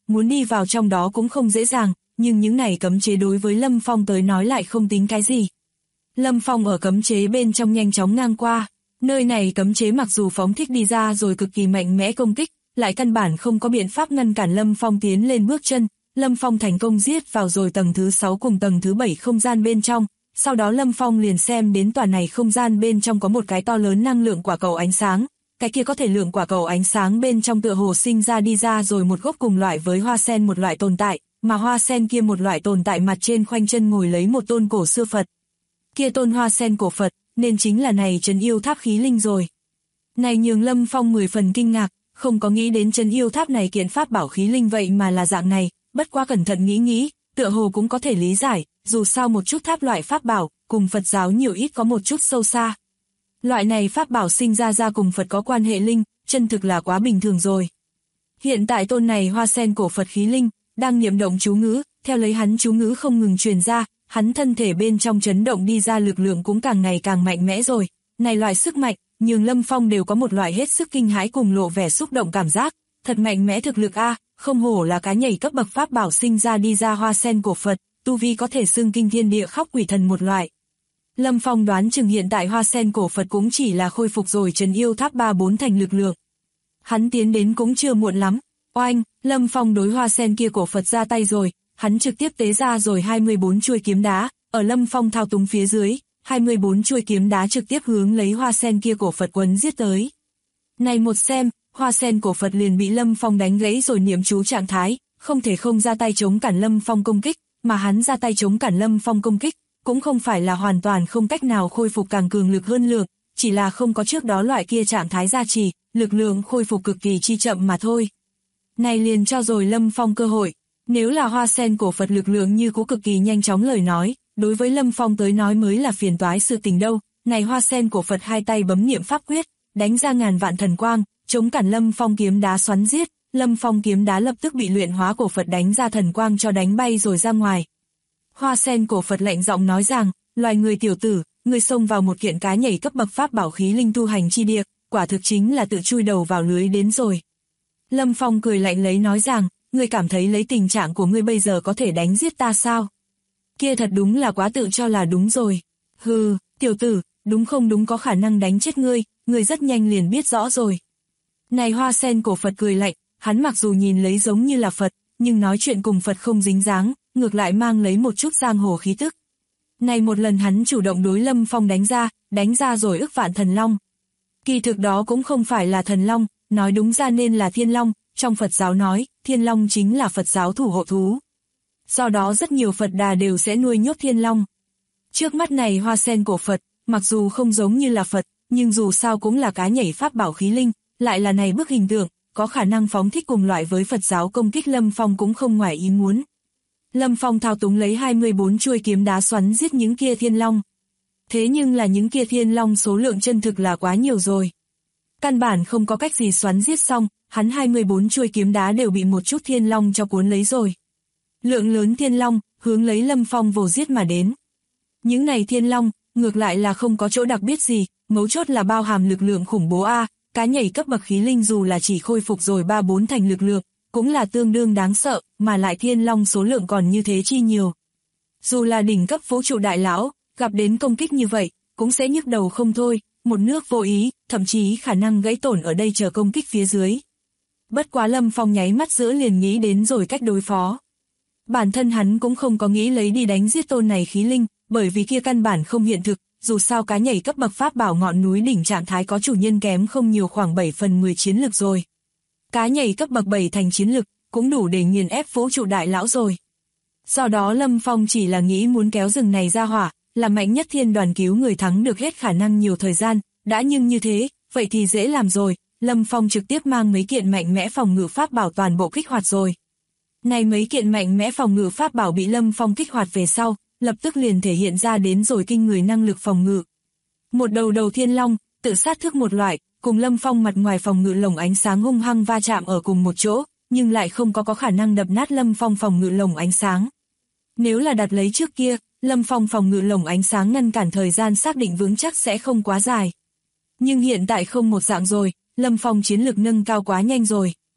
muốn đi vào trong đó cũng không dễ dàng, nhưng những này cấm chế đối với Lâm Phong tới nói lại không tính cái gì. Lâm Phong ở cấm chế bên trong nhanh chóng ngang qua, nơi này cấm chế mặc dù phóng thích đi ra rồi cực kỳ mạnh mẽ công kích, lại căn bản không có biện pháp ngăn cản Lâm Phong tiến lên bước chân. Lâm Phong thành công giết vào rồi tầng thứ 6 cùng tầng thứ 7 không gian bên trong, sau đó Lâm Phong liền xem đến tòa này không gian bên trong có một cái to lớn năng lượng quả cầu ánh sáng, cái kia có thể lượng quả cầu ánh sáng bên trong tựa hồ sinh ra đi ra rồi một gốc cùng loại với hoa sen một loại tồn tại, mà hoa sen kia một loại tồn tại mặt trên khoanh chân ngồi lấy một tôn cổ xưa Phật. Kia tôn hoa sen cổ Phật, nên chính là này trấn yêu tháp khí linh rồi. Này nhường Lâm Phong 10 phần kinh ngạc, không có nghĩ đến trấn yêu tháp này kiện pháp bảo khí linh vậy mà là dạng này, bất quá cẩn thận nghĩ, tựa hồ cũng có thể lý giải, dù sao một chút tháp loại pháp bảo, cùng Phật giáo nhiều ít có một chút sâu xa. Loại này pháp bảo sinh ra cùng Phật có quan hệ linh, chân thực là quá bình thường rồi. Hiện tại tôn này hoa sen cổ Phật khí linh, đang niệm động chú ngữ, theo lấy hắn chú ngữ không ngừng truyền ra, hắn thân thể bên trong chấn động đi ra lực lượng cũng càng ngày càng mạnh mẽ rồi. Này loại sức mạnh, nhường Lâm Phong đều có một loại hết sức kinh hãi cùng lộ vẻ xúc động cảm giác, thật mạnh mẽ thực lực a, không hổ là cái nhảy cấp bậc pháp bảo sinh ra đi ra hoa sen cổ Phật, tu vi có thể xưng kinh thiên địa khóc quỷ thần một loại. Lâm Phong đoán chừng hiện tại hoa sen cổ Phật cũng chỉ là khôi phục rồi trấn yêu tháp 3-4 thành lực lượng. Hắn tiến đến cũng chưa muộn lắm. Oanh, Lâm Phong đối hoa sen kia cổ Phật ra tay rồi, hắn trực tiếp tế ra rồi 24 chuôi kiếm đá, ở Lâm Phong thao túng phía dưới, 24 chuôi kiếm đá trực tiếp hướng lấy hoa sen kia cổ Phật quấn giết tới. Này một xem, hoa sen cổ Phật liền bị Lâm Phong đánh gãy rồi niệm chú trạng thái, không thể không ra tay chống cản Lâm Phong công kích, mà hắn ra tay chống cản Lâm Phong công kích, cũng không phải là hoàn toàn không cách nào khôi phục càng cường lực hơn lượng, chỉ là không có trước đó loại kia trạng thái gia trì, lực lượng khôi phục cực kỳ chi chậm mà thôi. Này liền cho rồi Lâm Phong cơ hội, nếu là hoa sen cổ Phật lực lượng như cũ cực kỳ nhanh chóng lời nói, đối với Lâm Phong tới nói mới là phiền toái sự tình đâu. Này hoa sen cổ Phật hai tay bấm niệm pháp quyết, đánh ra ngàn vạn thần quang, chống cản Lâm Phong kiếm đá xoắn giết, Lâm Phong kiếm đá lập tức bị luyện hóa cổ Phật đánh ra thần quang cho đánh bay rồi ra ngoài. Hoa sen cổ Phật lạnh giọng nói rằng, loài người tiểu tử, người xông vào một kiện cá nhảy cấp bậc pháp bảo khí linh tu hành chi địa, quả thực chính là tự chui đầu vào lưới đến rồi. Lâm Phong cười lạnh lấy nói rằng, ngươi cảm thấy lấy tình trạng của ngươi bây giờ có thể đánh giết ta sao? Kia thật đúng là quá tự cho là đúng rồi. Hừ, tiểu tử, đúng không đúng có khả năng đánh chết ngươi, ngươi rất nhanh liền biết rõ rồi. Này hoa sen cổ Phật cười lạnh, hắn mặc dù nhìn lấy giống như là Phật, nhưng nói chuyện cùng Phật không dính dáng, ngược lại mang lấy một chút giang hồ khí tức. Này một lần hắn chủ động đối Lâm Phong đánh ra rồi ức vạn thần long. Kỳ thực đó cũng không phải là thần long, nói đúng ra nên là thiên long, trong Phật giáo nói, thiên long chính là Phật giáo thủ hộ thú. Do đó rất nhiều Phật đà đều sẽ nuôi nhốt thiên long. Trước mắt này hoa sen cổ Phật, mặc dù không giống như là Phật, nhưng dù sao cũng là cá nhảy pháp bảo khí linh, lại là này bức hình tượng, có khả năng phóng thích cùng loại với Phật giáo công kích Lâm Phong cũng không ngoài ý muốn. Lâm Phong thao túng lấy 24 chuôi kiếm đá xoắn giết những kia thiên long. Thế nhưng là những kia thiên long số lượng chân thực là quá nhiều rồi. Căn bản không có cách gì xoắn giết xong, hắn 24 chuôi kiếm đá đều bị một chút thiên long cho cuốn lấy rồi. Lượng lớn thiên long, hướng lấy Lâm Phong vồ giết mà đến. Những này thiên long, ngược lại là không có chỗ đặc biệt gì, mấu chốt là bao hàm lực lượng khủng bố a, cá nhảy cấp bậc khí linh dù là chỉ khôi phục rồi 3-4 thành lực lượng, cũng là tương đương đáng sợ, mà lại thiên long số lượng còn như thế chi nhiều. Dù là đỉnh cấp vũ trụ đại lão, gặp đến công kích như vậy, cũng sẽ nhức đầu không thôi, một nước vô ý, thậm chí khả năng gãy tổn ở đây chờ công kích phía dưới. Bất quá Lâm Phong nháy mắt giữa liền nghĩ đến rồi cách đối phó. Bản thân hắn cũng không có nghĩ lấy đi đánh giết tôn này khí linh, bởi vì kia căn bản không hiện thực, dù sao cá nhảy cấp bậc pháp bảo ngọn núi đỉnh trạng thái có chủ nhân kém không nhiều khoảng 7/10 chiến lực rồi. Cá nhảy cấp bậc 7 thành chiến lực, cũng đủ để nghiền ép vũ trụ đại lão rồi. Do đó Lâm Phong chỉ là nghĩ muốn kéo rừng này ra hỏa, là mạnh nhất thiên đoàn cứu người thắng được hết khả năng nhiều thời gian, đã nhưng như thế, vậy thì dễ làm rồi, Lâm Phong trực tiếp mang mấy kiện mạnh mẽ phòng ngự pháp bảo toàn bộ kích hoạt rồi. Này mấy kiện mạnh mẽ phòng ngự pháp bảo bị Lâm Phong kích hoạt về sau, lập tức liền thể hiện ra đến rồi kinh người năng lực phòng ngự. Một đầu thiên long, tự sát thức một loại, cùng Lâm Phong mặt ngoài phòng ngự lồng ánh sáng hung hăng va chạm ở cùng một chỗ, nhưng lại không có khả năng đập nát Lâm Phong phòng ngự lồng ánh sáng. Nếu là đặt lấy trước kia, Lâm Phong phòng ngự lồng ánh sáng ngăn cản thời gian xác định vững chắc sẽ không quá dài. Nhưng hiện tại không một dạng rồi, Lâm Phong chiến lực nâng cao quá nhanh rồi.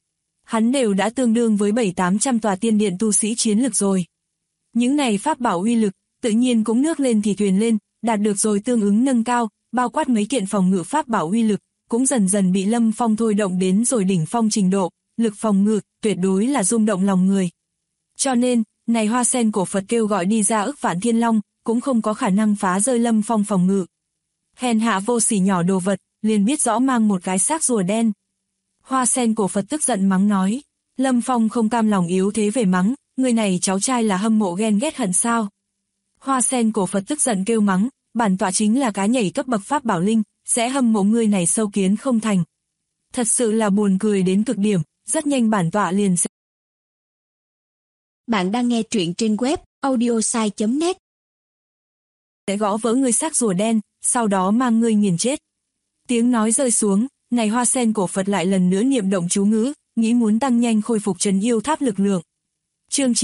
Hắn đều đã tương đương với 7-800 tòa tiên điện tu sĩ chiến lực rồi. Những này pháp bảo uy lực, tự nhiên cũng nước lên thì thuyền lên, đạt được rồi tương ứng nâng cao, bao quát mấy kiện phòng ngự pháp bảo uy lực, cũng dần dần bị Lâm Phong thôi động đến rồi đỉnh phong trình độ, lực phòng ngự, tuyệt đối là rung động lòng người. Cho nên, này hoa sen cổ Phật kêu gọi đi ra ức vạn thiên long, cũng không có khả năng phá rơi Lâm Phong phòng ngự. Hèn hạ vô sỉ nhỏ đồ vật, liền biết rõ mang một cái xác rùa đen. Hoa sen cổ Phật tức giận mắng nói, Lâm Phong không cam lòng yếu thế về mắng, người này cháu trai là hâm mộ ghen ghét hận sao. Hoa sen cổ Phật tức giận kêu mắng, bản tọa chính là cá nhảy cấp bậc pháp bảo linh, sẽ hâm mộ ngươi này sâu kiến không thành. Thật sự là buồn cười đến cực điểm, rất nhanh bản tọa liền sẽ... Bạn đang nghe truyện trên web audiosai.net. Sẽ gõ vỡ ngươi xác rùa đen, sau đó mang ngươi nghiền chết. Tiếng nói rơi xuống, này hoa sen cổ Phật lại lần nữa niệm động chú ngữ, nghĩ muốn tăng nhanh khôi phục trấn yêu tháp lực lượng. Chương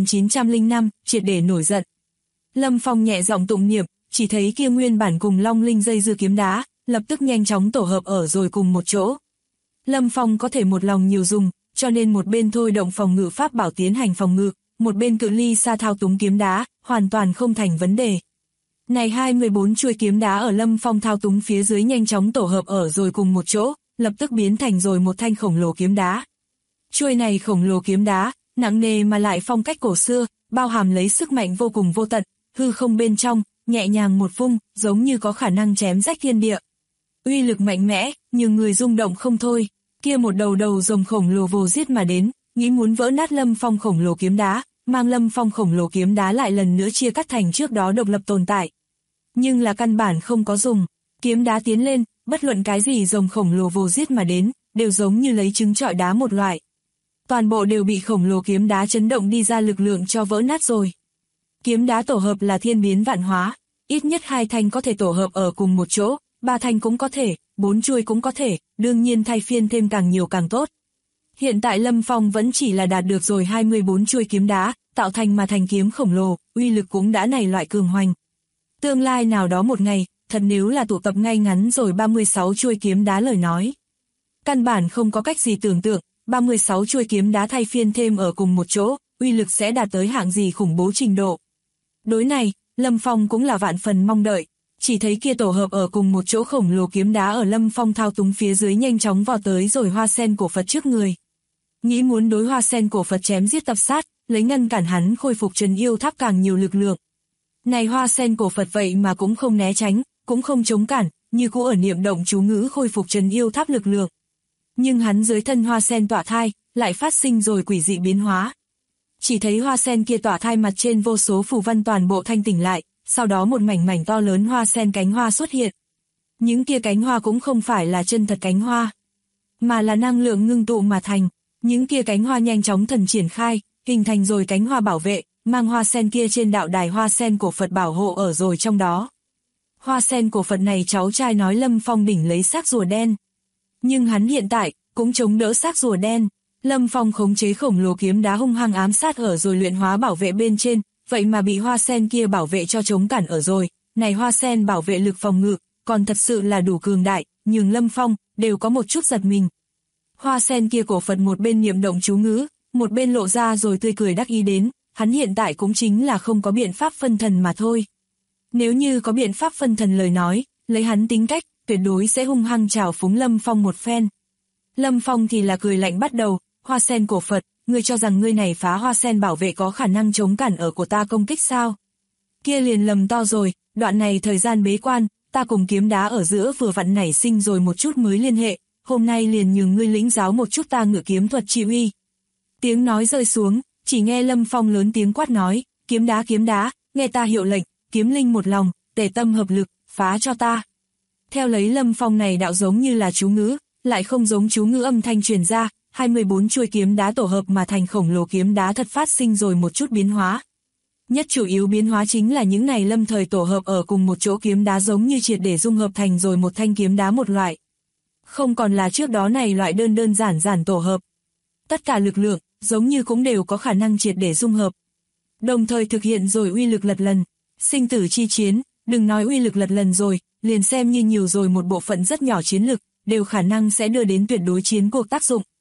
9905, triệt để nổi giận. Lâm Phong nhẹ giọng tụng niệm, chỉ thấy kia nguyên bản cùng long linh dây dưa kiếm đá, lập tức nhanh chóng tổ hợp ở rồi cùng một chỗ. Lâm Phong có thể một lòng nhiều dùng, cho nên một bên thôi động phòng ngự pháp bảo tiến hành phòng ngự, một bên cự ly xa thao túng kiếm đá, hoàn toàn không thành vấn đề. Này 24 chuôi kiếm đá ở Lâm Phong thao túng phía dưới nhanh chóng tổ hợp ở rồi cùng một chỗ, lập tức biến thành rồi một thanh khổng lồ kiếm đá. Chuôi này khổng lồ kiếm đá, nặng nề mà lại phong cách cổ xưa, bao hàm lấy sức mạnh vô cùng vô tận, hư không bên trong, nhẹ nhàng một vung, giống như có khả năng chém rách thiên địa. Uy lực mạnh mẽ, nhưng người rung động không thôi, kia một đầu rồng khổng lồ vồ giết mà đến, nghĩ muốn vỡ nát Lâm Phong khổng lồ kiếm đá, mang Lâm Phong khổng lồ kiếm đá lại lần nữa chia cắt thành trước đó độc lập tồn tại. Nhưng là căn bản không có dùng, kiếm đá tiến lên, bất luận cái gì rồng khổng lồ vồ giết mà đến, đều giống như lấy trứng trọi đá một loại. Toàn bộ đều bị khổng lồ kiếm đá chấn động đi ra lực lượng cho vỡ nát rồi. Kiếm đá tổ hợp là thiên biến vạn hóa, ít nhất 2 thanh có thể tổ hợp ở cùng một chỗ, 3 thanh cũng có thể, 4 chuôi cũng có thể, đương nhiên thay phiên thêm càng nhiều càng tốt. Hiện tại Lâm Phong vẫn chỉ là đạt được rồi 24 chuôi kiếm đá, tạo thành mà thành kiếm khổng lồ, uy lực cũng đã này loại cường hoành. Tương lai nào đó một ngày, thật nếu là tụ tập ngay ngắn rồi 36 chuôi kiếm đá lời nói. Căn bản không có cách gì tưởng tượng, 36 chuôi kiếm đá thay phiên thêm ở cùng một chỗ, uy lực sẽ đạt tới hạng gì khủng bố trình độ. Đối này, Lâm Phong cũng là vạn phần mong đợi, chỉ thấy kia tổ hợp ở cùng một chỗ khổng lồ kiếm đá ở Lâm Phong thao túng phía dưới nhanh chóng vọt tới rồi hoa sen cổ Phật trước người. Nghĩ muốn đối hoa sen cổ Phật chém giết tập sát, lấy ngăn cản hắn khôi phục trấn yêu tháp càng nhiều lực lượng. Này hoa sen cổ Phật vậy mà cũng không né tránh, cũng không chống cản, như cũ ở niệm động chú ngữ khôi phục trấn yêu tháp lực lượng. Nhưng hắn dưới thân hoa sen tỏa thai, lại phát sinh rồi quỷ dị biến hóa. Chỉ thấy hoa sen kia tỏa thai mặt trên vô số phù văn toàn bộ thanh tỉnh lại, sau đó một mảnh mảnh to lớn hoa sen cánh hoa xuất hiện. Những kia cánh hoa cũng không phải là chân thật cánh hoa, mà là năng lượng ngưng tụ mà thành. Những kia cánh hoa nhanh chóng thần triển khai, hình thành rồi cánh hoa bảo vệ, mang hoa sen kia trên đạo đài hoa sen cổ Phật bảo hộ ở rồi trong đó. Hoa sen cổ Phật này cháu trai nói Lâm Phong đỉnh lấy xác rùa đen. Nhưng hắn hiện tại, cũng chống đỡ xác rùa đen. Lâm Phong khống chế khổng lồ kiếm đá hung hăng ám sát ở rồi luyện hóa bảo vệ bên trên, vậy mà bị hoa sen kia bảo vệ cho chống cản ở rồi. Này hoa sen bảo vệ lực phòng ngự, còn thật sự là đủ cường đại, nhưng Lâm Phong, đều có một chút giật mình. Hoa sen kia cổ Phật một bên niệm động chú ngữ, một bên lộ ra rồi tươi cười đắc ý đến, hắn hiện tại cũng chính là không có biện pháp phân thần mà thôi. Nếu như có biện pháp phân thần lời nói, lấy hắn tính cách, tuyệt đối sẽ hung hăng trào phúng Lâm Phong một phen. Lâm Phong thì là cười lạnh bắt đầu, hoa sen cổ Phật, ngươi cho rằng ngươi này phá hoa sen bảo vệ có khả năng chống cản ở của ta công kích sao? Kia liền lầm to rồi, đoạn này thời gian bế quan, ta cùng kiếm đá ở giữa vừa vặn nảy sinh rồi một chút mới liên hệ, hôm nay liền nhường ngươi lĩnh giáo một chút ta ngự kiếm thuật chi uy. Tiếng nói rơi xuống, chỉ nghe Lâm Phong lớn tiếng quát nói, kiếm đá, nghe ta hiệu lệnh, kiếm linh một lòng, tề tâm hợp lực, phá cho ta. Theo lấy Lâm Phong này đạo giống như là chú ngữ, lại không giống chú ngữ âm thanh truyền ra, 24 chuôi kiếm đá tổ hợp mà thành khổng lồ kiếm đá thật phát sinh rồi một chút biến hóa. Nhất chủ yếu biến hóa chính là những này lâm thời tổ hợp ở cùng một chỗ kiếm đá giống như triệt để dung hợp thành rồi một thanh kiếm đá một loại. Không còn là trước đó này loại đơn giản tổ hợp. Tất cả lực lượng, giống như cũng đều có khả năng triệt để dung hợp. Đồng thời thực hiện rồi uy lực lật lần. Sinh tử chi chiến, đừng nói uy lực lật lần rồi, liền xem như nhiều rồi một bộ phận rất nhỏ chiến lực, đều khả năng sẽ đưa đến tuyệt đối chiến cuộc tác dụng.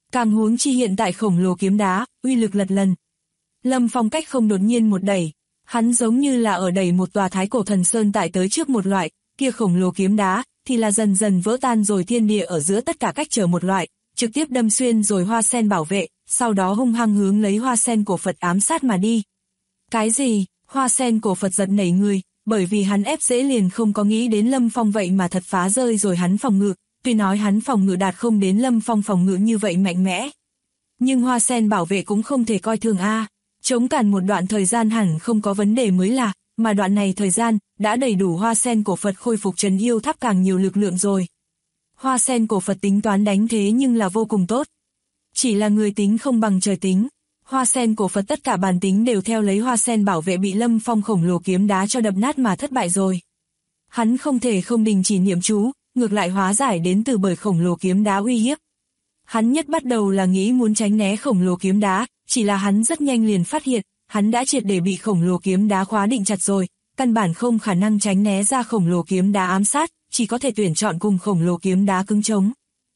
Càng huống chi hiện tại khổng lồ kiếm đá, uy lực lật lần. Lâm Phong cách không đột nhiên một đẩy, hắn giống như là ở đẩy một tòa thái cổ thần sơn tại tới trước một loại, kia khổng lồ kiếm đá, thì là dần dần vỡ tan rồi thiên địa ở giữa tất cả cách trở một loại, trực tiếp đâm xuyên rồi hoa sen bảo vệ, sau đó hung hăng hướng lấy hoa sen cổ Phật ám sát mà đi. Cái gì? Hoa sen cổ Phật giật nảy người, bởi vì hắn ép dễ liền không có nghĩ đến Lâm Phong vậy mà thật phá rơi rồi hắn phòng ngự, tuy nói hắn phòng ngự đạt không đến Lâm Phong phòng ngự như vậy mạnh mẽ. Nhưng hoa sen bảo vệ cũng không thể coi thường a. Chống cản một đoạn thời gian hẳn không có vấn đề mới là, mà đoạn này thời gian, đã đầy đủ hoa sen cổ Phật khôi phục trấn yêu tháp càng nhiều lực lượng rồi. Hoa sen cổ Phật tính toán đánh thế nhưng là vô cùng tốt. Chỉ là người tính không bằng trời tính. Hoa sen cổ Phật tất cả bản tính đều theo lấy hoa sen bảo vệ bị Lâm Phong khổng lồ kiếm đá cho đập nát mà thất bại rồi. Hắn không thể không đình chỉ niệm chú, ngược lại hóa giải đến từ bởi khổng lồ kiếm đá uy hiếp. Hắn nhất bắt đầu là nghĩ muốn tránh né khổng lồ kiếm đá, chỉ là hắn rất nhanh liền phát hiện, hắn đã triệt để bị khổng lồ kiếm đá khóa định chặt rồi, căn bản không khả năng tránh né ra khổng lồ kiếm đá ám sát, chỉ có thể tuyển chọn cùng khổng lồ kiếm đá cứng chống.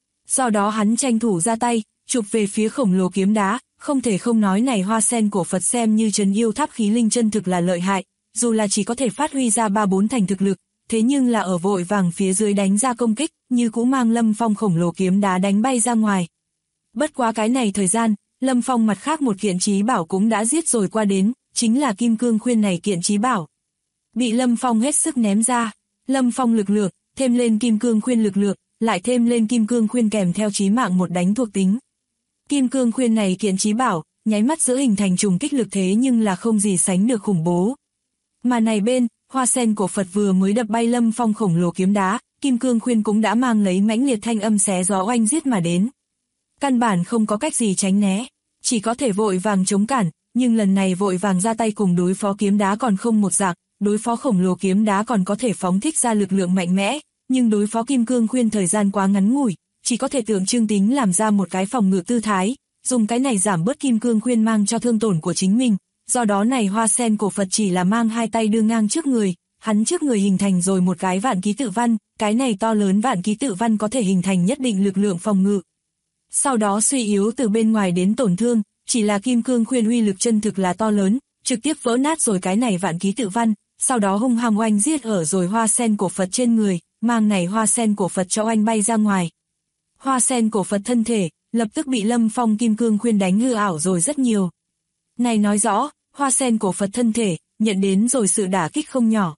Do đó hắn tranh thủ ra tay, chụp về phía khổng lồ kiếm đá, không thể không nói này hoa sen cổ Phật xem như trấn yêu tháp khí linh chân thực là lợi hại, dù là chỉ có thể phát huy ra 3-4 thành thực lực, thế nhưng là ở vội vàng phía dưới đánh ra công kích, như cũng mang Lâm Phong khổng lồ kiếm đá đánh bay ra ngoài. Bất quá cái này thời gian, Lâm Phong mặt khác một kiện chí bảo cũng đã giết rồi qua đến, chính là kim cương khuyên này kiện chí bảo. Bị Lâm Phong hết sức ném ra, Lâm Phong lực lượng, thêm lên kim cương khuyên lực lượng, lại thêm lên kim cương khuyên kèm theo chí mạng một đánh thuộc tính. Kim cương khuyên này kiện chí bảo, nháy mắt giữa hình thành trùng kích lực thế nhưng là không gì sánh được khủng bố. Mà này bên, hoa sen cổ Phật vừa mới đập bay Lâm Phong khổng lồ kiếm đá, kim cương khuyên cũng đã mang lấy mãnh liệt thanh âm xé gió oanh giết mà đến. Căn bản không có cách gì tránh né, chỉ có thể vội vàng chống cản, nhưng lần này vội vàng ra tay cùng đối phó kiếm đá còn không một dạng, đối phó khổng lồ kiếm đá còn có thể phóng thích ra lực lượng mạnh mẽ, nhưng đối phó kim cương khuyên thời gian quá ngắn ngủi, chỉ có thể tượng trưng tính làm ra một cái phòng ngự tư thái, dùng cái này giảm bớt kim cương khuyên mang cho thương tổn của chính mình, do đó này hoa sen cổ Phật chỉ là mang hai tay đưa ngang trước người, hắn trước người hình thành rồi một cái vạn ký tự văn, cái này to lớn vạn ký tự văn có thể hình thành nhất định lực lượng phòng ngự. Sau đó suy yếu từ bên ngoài đến tổn thương, chỉ là kim cương khuyên uy lực chân thực là to lớn, trực tiếp vỡ nát rồi cái này vạn ký tự văn, sau đó hung hăng oanh giết ở rồi hoa sen cổ Phật trên người, mang này hoa sen cổ Phật cho oanh bay ra ngoài. Hoa sen cổ Phật thân thể, lập tức bị Lâm Phong kim cương khuyên đánh hư ảo rồi rất nhiều. Này nói rõ, hoa sen cổ Phật thân thể, nhận đến rồi sự đả kích không nhỏ.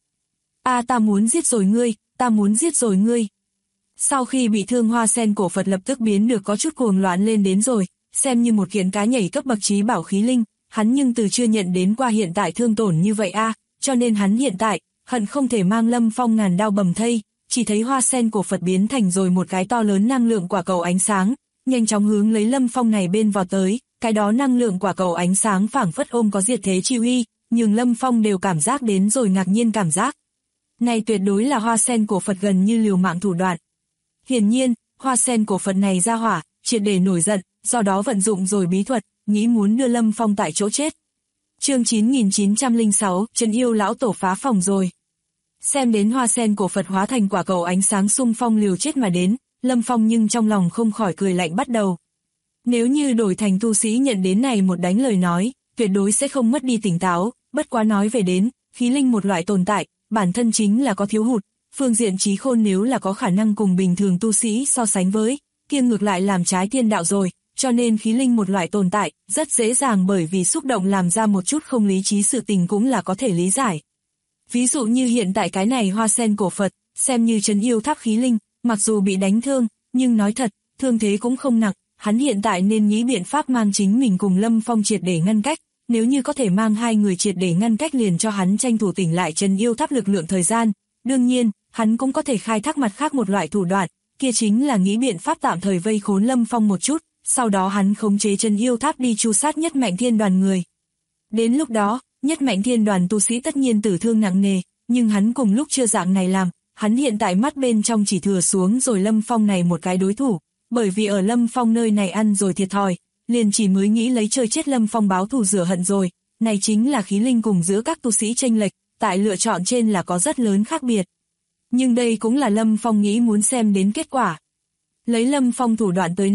Ta muốn giết rồi ngươi, ta muốn giết rồi ngươi. Sau khi bị thương hoa sen cổ Phật lập tức biến được có chút cuồng loạn lên đến rồi, xem như một kiện cá nhảy cấp bậc chí bảo khí linh, hắn nhưng từ chưa nhận đến qua hiện tại thương tổn như vậy cho nên hắn hiện tại, hận không thể mang Lâm Phong ngàn đao bầm thây, chỉ thấy hoa sen cổ Phật biến thành rồi một cái to lớn năng lượng quả cầu ánh sáng, nhanh chóng hướng lấy Lâm Phong này bên vào tới, cái đó năng lượng quả cầu ánh sáng phảng phất ôm có diệt thế chi uy, nhưng Lâm Phong đều cảm giác đến rồi ngạc nhiên cảm giác. Này tuyệt đối là hoa sen cổ Phật gần như liều mạng thủ đoạn. Hiển nhiên, hoa sen cổ Phật này ra hỏa, triệt để nổi giận, do đó vận dụng rồi bí thuật, nghĩ muốn đưa Lâm Phong tại chỗ chết. Chương 9906, Trấn yêu lão tổ phá phòng rồi. Xem đến hoa sen cổ Phật hóa thành quả cầu ánh sáng xung phong liều chết mà đến, Lâm Phong nhưng trong lòng không khỏi cười lạnh bắt đầu. Nếu như đổi thành tu sĩ nhận đến này một đánh lời nói, tuyệt đối sẽ không mất đi tỉnh táo, bất quá nói về đến, khí linh một loại tồn tại, bản thân chính là có thiếu hụt, phương diện trí khôn nếu là có khả năng cùng bình thường tu sĩ so sánh với, kia ngược lại làm trái thiên đạo rồi, cho nên khí linh một loại tồn tại, rất dễ dàng bởi vì xúc động làm ra một chút không lý trí sự tình cũng là có thể lý giải. Ví dụ như hiện tại cái này hoa sen cổ Phật, xem như trấn yêu tháp khí linh, mặc dù bị đánh thương, nhưng nói thật, thương thế cũng không nặng, hắn hiện tại nên nghĩ biện pháp mang chính mình cùng Lâm Phong triệt để ngăn cách, nếu như có thể mang hai người triệt để ngăn cách liền cho hắn tranh thủ tỉnh lại trấn yêu tháp lực lượng thời gian, đương nhiên, hắn cũng có thể khai thác mặt khác một loại thủ đoạn, kia chính là nghĩ biện pháp tạm thời vây khốn Lâm Phong một chút, sau đó hắn khống chế trấn yêu tháp đi tru sát nhất mạnh thiên đoàn người. Đến lúc đó, nhất mạnh thiên đoàn tu sĩ tất nhiên tử thương nặng nề, nhưng hắn cùng lúc chưa dạng này làm, hắn hiện tại mắt bên trong chỉ thừa xuống rồi Lâm Phong này một cái đối thủ, bởi vì ở Lâm Phong nơi này ăn rồi thiệt thòi, liền chỉ mới nghĩ lấy chơi chết Lâm Phong báo thù rửa hận rồi, này chính là khí linh cùng giữa các tu sĩ chênh lệch, tại lựa chọn trên là có rất lớn khác biệt. Nhưng đây cũng là Lâm Phong nghĩ muốn xem đến kết quả. Lấy Lâm Phong thủ đoạn tới nói,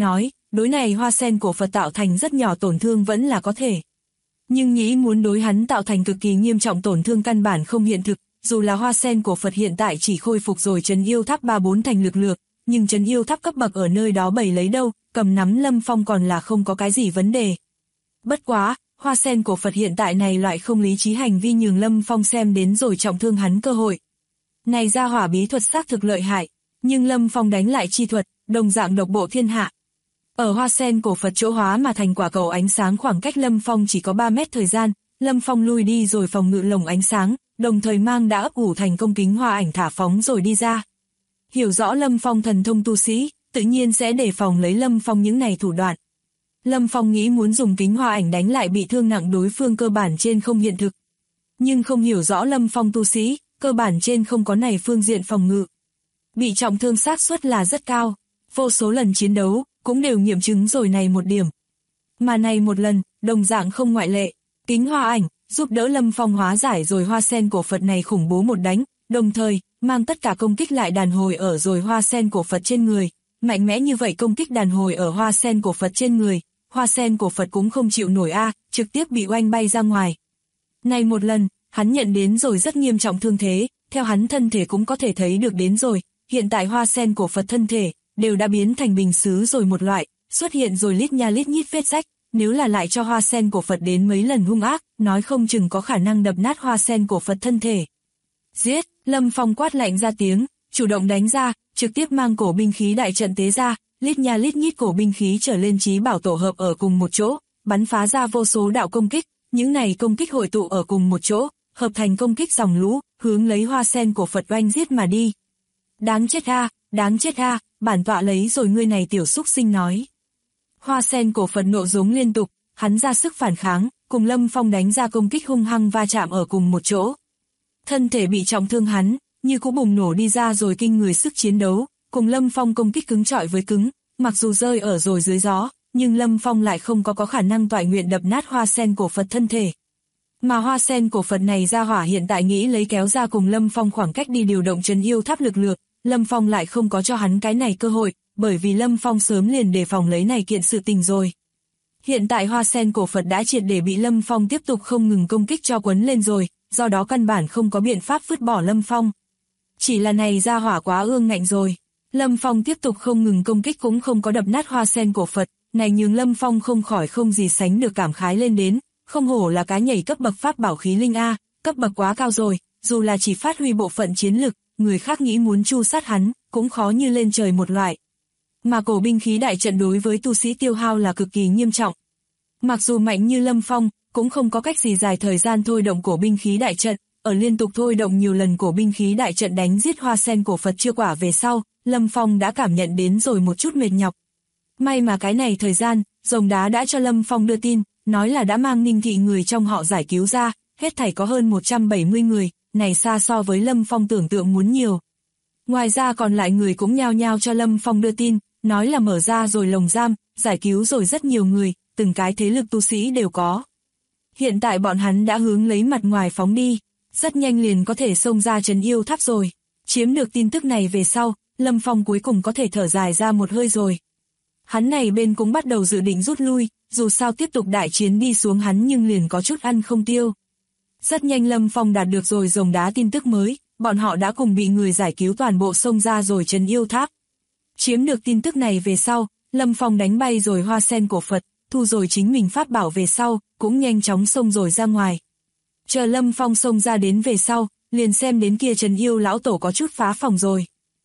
đối này hoa sen cổ Phật tạo thành rất nhỏ tổn thương vẫn là có thể. Nhưng nghĩ muốn đối hắn tạo thành cực kỳ nghiêm trọng tổn thương căn bản không hiện thực, dù là hoa sen cổ Phật hiện tại chỉ khôi phục rồi trấn yêu tháp 3-4 thành lực lượng, nhưng trấn yêu tháp cấp bậc ở nơi đó bày lấy đâu, cầm nắm Lâm Phong còn là không có cái gì vấn đề. Bất quá, hoa sen cổ Phật hiện tại này loại không lý trí hành vi nhường Lâm Phong xem đến rồi trọng thương hắn cơ hội. Này ra hỏa bí thuật xác thực lợi hại, nhưng Lâm Phong đánh lại chi thuật, đồng dạng độc bộ thiên hạ. Ở hoa sen cổ Phật chỗ hóa mà thành quả cầu ánh sáng khoảng cách Lâm Phong chỉ có 3 mét thời gian, Lâm Phong lui đi rồi phòng ngự lồng ánh sáng, đồng thời mang đã ấp ủ thành công kính hoa ảnh thả phóng rồi đi ra. Hiểu rõ Lâm Phong thần thông tu sĩ, tự nhiên sẽ đề phòng lấy Lâm Phong những này thủ đoạn. Lâm Phong nghĩ muốn dùng kính hoa ảnh đánh lại bị thương nặng đối phương cơ bản trên không hiện thực. Nhưng không hiểu rõ Lâm Phong tu sĩ, cơ bản trên không có này phương diện phòng ngự. Bị trọng thương xác suất là rất cao, vô số lần chiến đấu, cũng đều nghiệm chứng rồi này một điểm. Mà này một lần, đồng dạng không ngoại lệ, kính hoa ảnh, giúp đỡ Lâm Phong hóa giải rồi hoa sen cổ Phật này khủng bố một đánh, đồng thời, mang tất cả công kích lại đàn hồi ở rồi hoa sen cổ Phật trên người. Mạnh mẽ như vậy công kích đàn hồi ở hoa sen cổ Phật trên người, hoa sen cổ Phật cũng không chịu nổi trực tiếp bị oanh bay ra ngoài. Này một lần, hắn nhận đến rồi rất nghiêm trọng thương thế, theo hắn thân thể cũng có thể thấy được đến rồi, hiện tại hoa sen cổ Phật thân thể, đều đã biến thành bình sứ rồi một loại, xuất hiện rồi lít nha lít nhít vết rách, nếu là lại cho hoa sen cổ Phật đến mấy lần hung ác, nói không chừng có khả năng đập nát hoa sen cổ Phật thân thể. Giết, Lâm Phong quát lạnh ra tiếng, chủ động đánh ra, trực tiếp mang cổ binh khí đại trận tế ra, lít nha lít nhít cổ binh khí trở lên chí bảo tổ hợp ở cùng một chỗ, bắn phá ra vô số đạo công kích, những này công kích hội tụ ở cùng một chỗ, hợp thành công kích dòng lũ, hướng lấy hoa sen cổ Phật oanh giết mà đi. Đáng chết a, bản tọa lấy rồi ngươi này tiểu xúc sinh nói. Hoa sen cổ Phật nộ giống liên tục, hắn ra sức phản kháng, cùng Lâm Phong đánh ra công kích hung hăng va chạm ở cùng một chỗ. Thân thể bị trọng thương hắn, như cũng bùng nổ đi ra rồi kinh người sức chiến đấu, cùng Lâm Phong công kích cứng chọi với cứng, mặc dù rơi ở rồi dưới gió, nhưng Lâm Phong lại không có khả năng toại nguyện đập nát hoa sen cổ Phật thân thể. Mà hoa sen cổ Phật này ra hỏa hiện tại nghĩ lấy kéo ra cùng Lâm Phong khoảng cách đi điều động trấn yêu tháp lực lượng, Lâm Phong lại không có cho hắn cái này cơ hội, bởi vì Lâm Phong sớm liền đề phòng lấy này kiện sự tình rồi. Hiện tại hoa sen cổ Phật đã triệt để bị Lâm Phong tiếp tục không ngừng công kích cho quấn lên rồi, do đó căn bản không có biện pháp vứt bỏ Lâm Phong. Chỉ là này ra hỏa quá ương ngạnh rồi. Lâm Phong tiếp tục không ngừng công kích cũng không có đập nát hoa sen cổ Phật, này nhường Lâm Phong không khỏi không gì sánh được cảm khái lên đến, không hổ là cái nhảy cấp bậc pháp bảo khí linh A, cấp bậc quá cao rồi, dù là chỉ phát huy bộ phận chiến lực, người khác nghĩ muốn tru sát hắn, cũng khó như lên trời một loại. Mà cổ binh khí đại trận đối với tu sĩ tiêu hao là cực kỳ nghiêm trọng. Mặc dù mạnh như Lâm Phong, cũng không có cách gì dài thời gian thôi động cổ binh khí đại trận, ở liên tục thôi động nhiều lần cổ binh khí đại trận đánh giết hoa sen cổ Phật chưa quả về sau, Lâm Phong đã cảm nhận đến rồi một chút mệt nhọc. May mà cái này thời gian, rồng đá đã cho Lâm Phong đưa tin, nói là đã mang Ninh Thị người trong họ giải cứu ra, hết thảy có hơn 170 người, này xa so với Lâm Phong tưởng tượng muốn nhiều. Ngoài ra còn lại người cũng nhao nhao cho Lâm Phong đưa tin, nói là mở ra rồi lồng giam, giải cứu rồi rất nhiều người, từng cái thế lực tu sĩ đều có. Hiện tại bọn hắn đã hướng lấy mặt ngoài phóng đi, rất nhanh liền có thể xông ra trấn yêu tháp rồi. Chiếm được tin tức này về sau, Lâm Phong cuối cùng có thể thở dài ra một hơi rồi. Hắn này bên cũng bắt đầu dự định rút lui, dù sao tiếp tục đại chiến đi xuống hắn nhưng liền có chút ăn không tiêu. Rất nhanh Lâm Phong đạt được rồi rồng đá tin tức mới, bọn họ đã cùng bị người giải cứu toàn bộ xông ra rồi trấn yêu tháp. Chiếm được tin tức này về sau, Lâm Phong đánh bay rồi hoa sen cổ Phật, thu rồi chính mình pháp bảo về sau, cũng nhanh chóng xông rồi ra ngoài. Chờ Lâm Phong xông ra đến về sau, liền xem đến kia trấn yêu lão tổ có chút phá phòng rồi.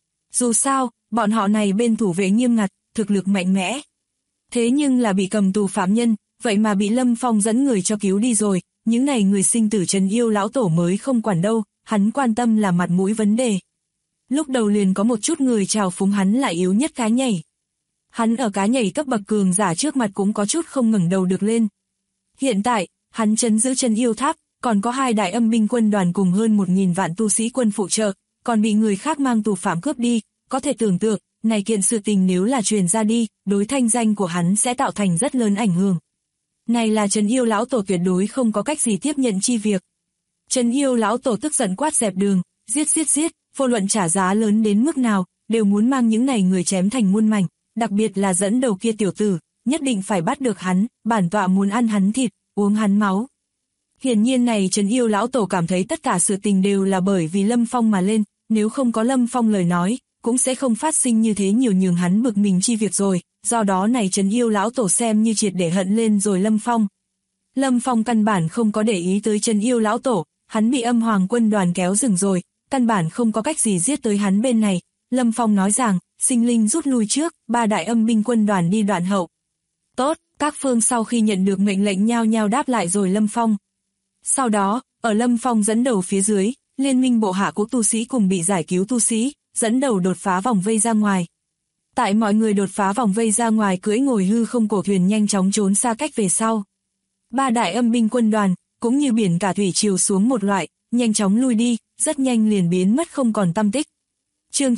Dù sao, bọn họ này bên thủ vệ nghiêm ngặt, thực lực mạnh mẽ. Thế nhưng là bị cầm tù phạm nhân, vậy mà bị Lâm Phong dẫn người cho cứu đi rồi, những này người sinh tử trấn yêu lão tổ mới không quản đâu, hắn quan tâm là mặt mũi vấn đề. Lúc đầu liền có một chút người chào phúng hắn là yếu nhất cá nhảy. Hắn ở cá nhảy cấp bậc cường giả trước mặt cũng có chút không ngẩng đầu được lên. Hiện tại, hắn trấn giữ trấn yêu tháp, còn có 2 đại âm binh quân đoàn cùng hơn 1.000 vạn tu sĩ quân phụ trợ, còn bị người khác mang tù phạm cướp đi, có thể tưởng tượng, này kiện sự tình nếu là truyền ra đi, đối thanh danh của hắn sẽ tạo thành rất lớn ảnh hưởng. Này là trấn yêu lão tổ tuyệt đối không có cách gì tiếp nhận chi việc. Trấn yêu lão tổ tức giận quát dẹp đường, giết, vô luận trả giá lớn đến mức nào, đều muốn mang những này người chém thành muôn mảnh, đặc biệt là dẫn đầu kia tiểu tử, nhất định phải bắt được hắn, bản tọa muốn ăn hắn thịt, uống hắn máu. Hiển nhiên này Trấn Yêu lão tổ cảm thấy tất cả sự tình đều là bởi vì Lâm Phong mà lên, nếu không có Lâm Phong lời nói, cũng sẽ không phát sinh như thế nhiều nhường hắn bực mình chi việc rồi, do đó này Trấn Yêu lão tổ xem như triệt để hận lên rồi Lâm Phong. Lâm Phong căn bản không có để ý tới Trấn Yêu lão tổ, hắn bị Âm Hoàng quân đoàn kéo rừng rồi, căn bản không có cách gì giết tới hắn bên này. Lâm Phong nói rằng, sinh linh rút lui trước, 3 đại âm binh quân đoàn đi đoạn hậu. Tốt, các phương sau khi nhận được mệnh lệnh nhao nhao đáp lại rồi Lâm Phong. Sau đó, ở Lâm Phong dẫn đầu phía dưới, liên minh bộ hạ của tu sĩ cùng bị giải cứu tu sĩ, dẫn đầu đột phá vòng vây ra ngoài. Tại mọi người đột phá vòng vây ra ngoài cưỡi ngồi hư không cổ thuyền nhanh chóng trốn xa cách về sau. 3 đại âm binh quân đoàn, cũng như biển cả thủy triều xuống một loại, nhanh chóng lui đi, rất nhanh liền biến mất không còn tăm tích. Chương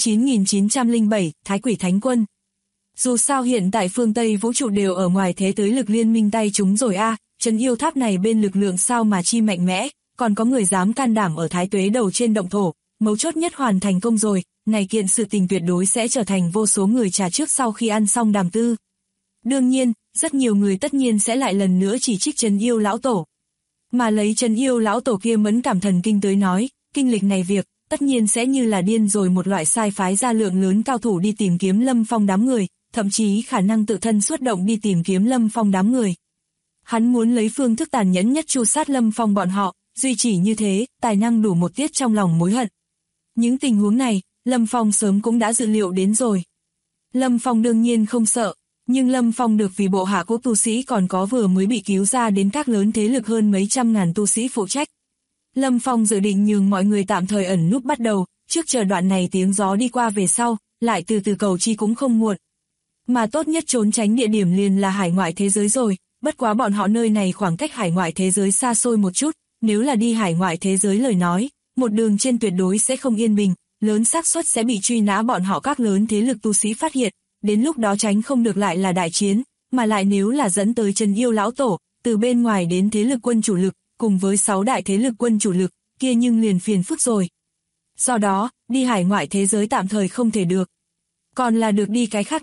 9907, Thái Quỷ Thánh Quân. Dù sao hiện tại phương Tây vũ trụ đều ở ngoài thế tới lực liên minh tay chúng rồi a, Trấn Yêu Tháp này bên lực lượng sao mà chi mạnh mẽ, còn có người dám can đảm ở Thái Tuế đầu trên động thổ, mấu chốt nhất hoàn thành công rồi, này kiện sự tình tuyệt đối sẽ trở thành vô số người trà trước sau khi ăn xong đàm tư. Đương nhiên, rất nhiều người tất nhiên sẽ lại lần nữa chỉ trích Trấn Yêu lão tổ. Mà lấy Trấn Yêu lão tổ kia mẫn cảm thần kinh tới nói, kinh lịch này việc, tất nhiên sẽ như là điên rồi một loại sai phái ra lượng lớn cao thủ đi tìm kiếm Lâm Phong đám người, thậm chí khả năng tự thân xuất động đi tìm kiếm Lâm Phong đám người. Hắn muốn lấy phương thức tàn nhẫn nhất tru sát Lâm Phong bọn họ, duy chỉ như thế, tài năng đủ một tiết trong lòng mối hận. Những tình huống này, Lâm Phong sớm cũng đã dự liệu đến rồi. Lâm Phong đương nhiên không sợ, nhưng Lâm Phong được vì bộ hạ của tu sĩ còn có vừa mới bị cứu ra đến các lớn thế lực hơn mấy trăm ngàn tu sĩ phụ trách. Lâm Phong dự định nhường mọi người tạm thời ẩn núp bắt đầu, trước chờ đoạn này tiếng gió đi qua về sau, lại từ từ cầu chi cũng không muộn. Mà tốt nhất trốn tránh địa điểm liền là hải ngoại thế giới rồi, bất quá bọn họ nơi này khoảng cách hải ngoại thế giới xa xôi một chút, nếu là đi hải ngoại thế giới lời nói, một đường trên tuyệt đối sẽ không yên bình, lớn xác suất sẽ bị truy nã bọn họ các lớn thế lực tu sĩ phát hiện, đến lúc đó tránh không được lại là đại chiến, mà lại nếu là dẫn tới Trấn Yêu lão tổ, từ bên ngoài đến thế lực quân chủ lực, cùng với 6 đại thế lực quân chủ lực, kia nhưng liền phiền phức rồi. Do đó, đi hải ngoại thế giới tạm thời không thể được. Còn là được đi cái khác